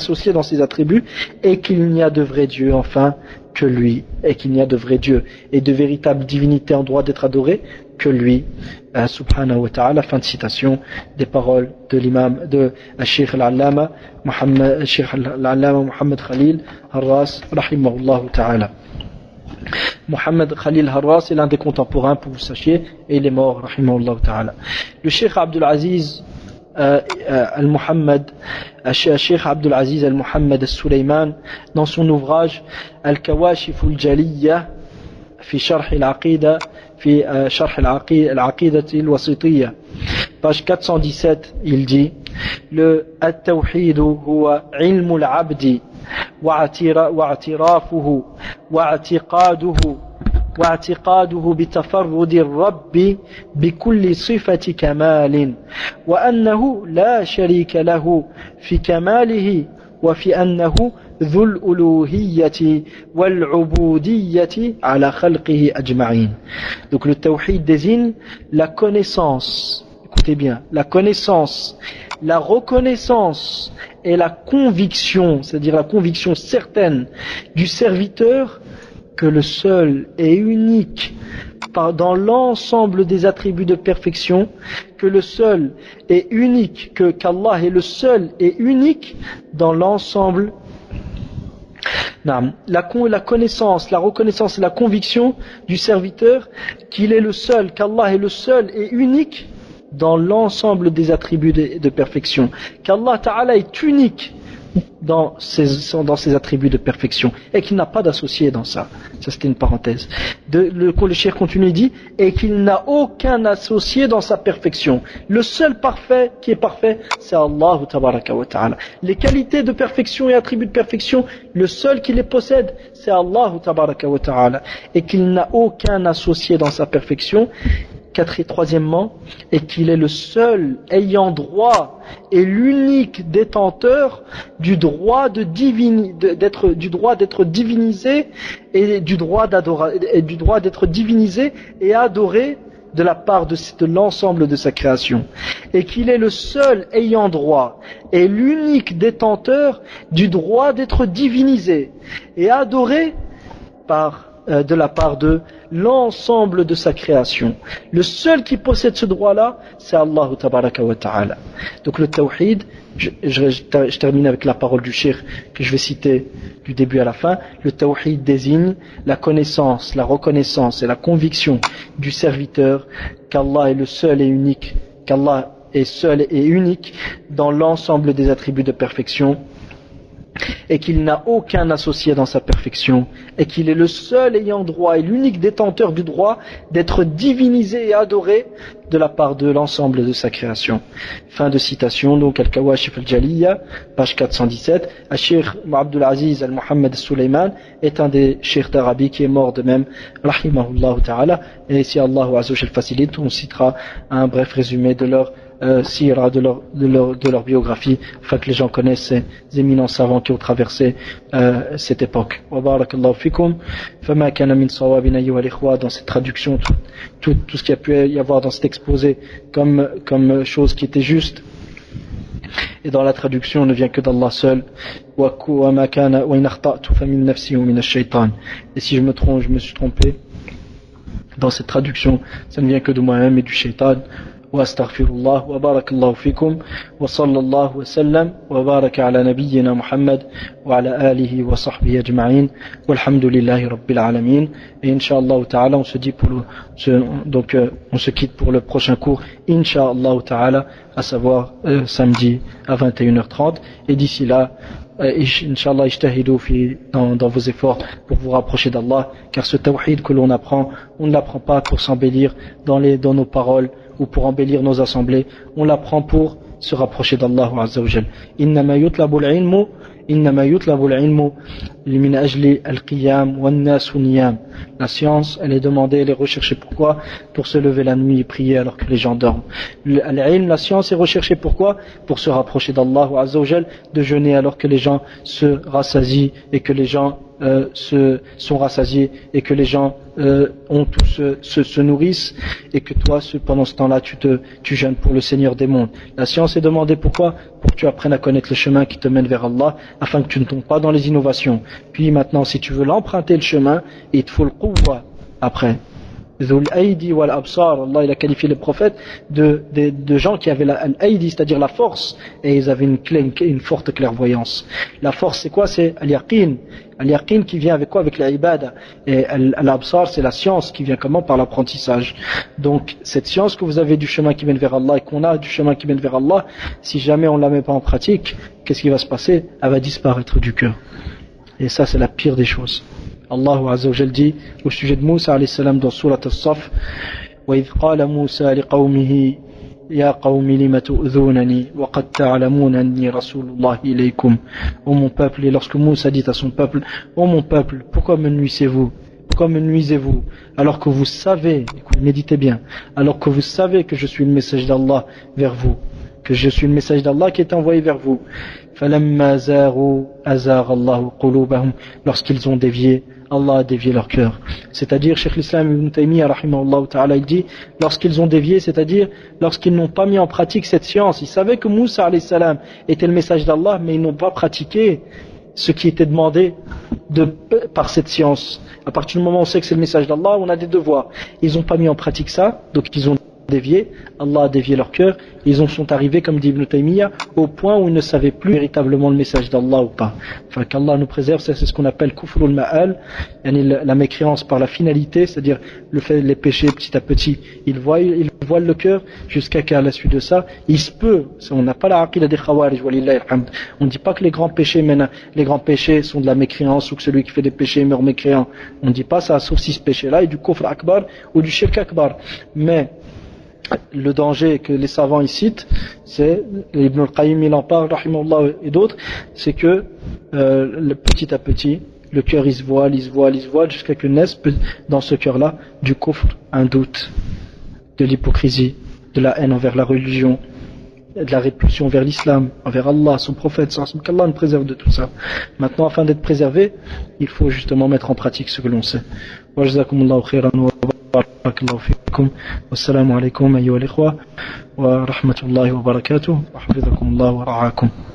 de vrai Dieu, enfin, que lui, et qu'il n'y a de vrai Dieu et de véritable divinité en droit d'être adoré que lui, subhanahu wa ta'ala. Fin de citation des paroles de l'imam de Cheikh al-Allama Mohammed Khalil Harras rahimahullah ta'ala. Mohammed Khalil Harras est l'un des contemporains, pour vous sachiez, et il est mort rahimahullah ta'ala. Le Cheikh Abdul Aziz Cheikh Abdul Aziz al-Muhammad al-Sulaiman, dans son ouvrage Al-Kawashif al-Jaliyya fi Sharh al-Aqida fi Sharh al-Aqida al-Wasitiyya, page 417, il dit: le at-tawhid huwa ilmu al-abdi واعترافه واعتقاده بتفرد الرب بكل صفة كمال وأنه لا شريك له في كماله وفي أنه ذو الألوهية والعبودية على خلقه أجمعين. Donc le tawhid désigne la connaissance, écoutez bien, la connaissance, la reconnaissance et la conviction, c'est-à-dire la conviction certaine du serviteur que le seul et unique dans l'ensemble des attributs de perfection, que le seul et unique, qu'Allah est le seul et unique dans l'ensemble. La connaissance, la reconnaissance et la conviction du serviteur qu'il est le seul, qu'Allah est le seul et unique dans l'ensemble des attributs de perfection, qu'Allah Ta'ala est unique dans ses attributs de perfection et qu'il n'a pas d'associé dans ça. Ça, c'était une parenthèse. Le cheikh continue et dit: et qu'il n'a aucun associé dans sa perfection. Le seul parfait qui est parfait, c'est Allah Tabaraka wa Ta'ala. Les qualités de perfection et attributs de perfection, le seul qui les possède, c'est Allah Tabaraka wa Ta'ala, et qu'il n'a aucun associé dans sa perfection. Troisièmement, et qu'il est le seul ayant droit et l'unique détenteur du droit d'être divinisé et du droit d'être divinisé et adoré de la part de l'ensemble de sa création, et qu'il est le seul ayant droit et l'unique détenteur du droit d'être divinisé et adoré de la part de l'ensemble de sa création. Le seul qui possède ce droit-là, c'est Allah Tabaraka wa Ta'ala. Donc le tawhid, je termine avec la parole du cheikh que je vais citer du début à la fin. Le tawhid désigne la connaissance, la reconnaissance et la conviction du serviteur qu'Allah est le seul et unique, qu'Allah est seul et unique dans l'ensemble des attributs de perfection, et qu'il n'a aucun associé dans sa perfection, et qu'il est le seul ayant droit et l'unique détenteur du droit d'être divinisé et adoré de la part de l'ensemble de sa création. Fin de citation. Donc Al-Kawashif al-Jaliyya, page 417. Cheikh Abdul Aziz al-Muhammad al-Sulaiman est un des cheikhs d'Arabie qui est mort de même, rahimahullah ta'ala, et si Allah Azza wa Jal facilite, on citera un bref résumé de leur sira de leur biographie, afin que les gens connaissent ces éminents savants qui ont traversé cette époque. Wa barakallahu fikum. Fama kana min sawabin ayyuha al-ikhwa, dans cette traduction, tout ce qu'il y a pu y avoir dans cet exposé comme chose qui était juste. Et dans la traduction, ne vient que d'Allah seul. Et si je me trompe, je me suis trompé. Dans cette traduction, ça ne vient que de moi-même et du shaitan. واستغفر الله وبارك الله فيكم وصلى الله وسلم وبارك على نبينا محمد وعلى آله وصحبه أجمعين والحمد لله رب العالمين. Et Inch'Allah Ta'ala, on se dit on se quitte pour le prochain cours Inch'Allah Ta'ala, à savoir samedi à 21h30. Et d'ici là, Inch'Allah, ijtahidou dans vos efforts pour vous rapprocher d'Allah, car ce tawhid que l'on apprend, on ne l'apprend pas pour s'embellir dans nos paroles ou pour embellir nos assemblées, on l'apprend pour se rapprocher d'Allah Azza wa Jal. Innama yutlabu al-ilmu min ajli al-qiyam wan nas niyam. La science, elle est demandée, elle est recherchée pourquoi? Pour se lever la nuit et prier alors que les gens dorment. La science est recherchée pourquoi? Pour se rapprocher d'Allah Azza wa Jal, de jeûner alors que les gens se rassasient et que les gens sont rassasiés et que les gens se nourrissent, et que toi pendant ce temps-là tu jeûnes pour le Seigneur des mondes. La science est demandée pourquoi? Pour que tu apprennes à connaître le chemin qui te mène vers Allah, afin que tu ne tombes pas dans les innovations. Puis maintenant, si tu veux l'emprunter le chemin, il te faut le quwwa après. Dhul Aïdi wal Absar, Allah il a qualifié les prophètes de gens qui avaient l'Aïdi, c'est-à-dire la force, et ils avaient une forte clairvoyance. La force c'est quoi? C'est Al-Yaqin. Al-Yaqin qui vient avec quoi? Avec l'Ibada. Et Al-Absar c'est la science qui vient comment? Par l'apprentissage. Donc cette science que vous avez du chemin qui mène vers Allah et qu'on a du chemin qui mène vers Allah, si jamais on ne la met pas en pratique, qu'est-ce qui va se passer? Elle va disparaître du cœur. Et ça c'est la pire des choses. Allah Azza wa Jal dit au sujet de Moussa alayhi salam dans Surat As-Saff: وَإِذْ قَالَ مُوسَى لِقَوْمِهِ يَا قَوْمِ لِمَ تُؤْذُونَنِي وَقَدْ تَعْلَمُونَ أَنِّي رَسُولُ اللَّهِ إِلَيْكُمْ. Ô mon peuple, et lorsque Moussa dit à son peuple: ô mon peuple, pourquoi me nuisez-vous? Pourquoi me nuisez-vous? Alors que vous savez, méditez bien, alors que vous savez que je suis le message d'Allah vers vous, que je suis le message d'Allah qui est envoyé vers vous. فَلَمَّا زَاغُوا أَزَاغَ اللَّهُ قُلُوبَهُم. Lorsqu'ils ont dévié, Allah a dévié leur cœur. C'est-à-dire, Cheikh l'Islam Ibn Taymiyyah rahimahullah ta'ala, il dit, lorsqu'ils ont dévié, c'est-à-dire lorsqu'ils n'ont pas mis en pratique cette science. Ils savaient que Moussa alayhi salam était le message d'Allah, mais ils n'ont pas pratiqué ce qui était demandé par cette science. À partir du moment où on sait que c'est le message d'Allah, on a des devoirs. Ils n'ont pas mis en pratique ça, donc ils ont dévié, Allah a dévié leur cœur, ils en sont arrivés, comme dit Ibn Taymiyyah, au point où ils ne savaient plus véritablement le message d'Allah ou pas. Enfin, qu'Allah nous préserve, c'est ce qu'on appelle kufrul ma'al, la mécréance par la finalité, c'est-à-dire le fait les péchés petit à petit, ils voilent le cœur, jusqu'à qu'à la suite de ça, il se peut, on n'a pas la aqida des khawarij, walillahi alhamd, on ne dit pas que les grands péchés sont de la mécréance, ou que celui qui fait des péchés meurt mécréant, on ne dit pas ça, sauf si ce péché-là est du kufr akbar ou du shirk akbar. Mais le danger que les savants y citent, c'est, Ibn al-Qayyim il en parle, rahimahullah, et d'autres, c'est que petit à petit, le cœur il se voile, jusqu'à que naisse dans ce cœur-là du kufr, un doute, de l'hypocrisie, de la haine envers la religion, de la répulsion vers l'islam, envers Allah, son prophète, qu'Allah nous préserve de tout ça. Maintenant, afin d'être préservé, il faut justement mettre en pratique ce que l'on sait. Wa jazakumullahu khairan wa barakallahu fikum. Wassalamu alaikum ayyuha al-ikhwa wa rahmatullahi wa barakatuh. Wa hafizakumullahu wa ra'akum.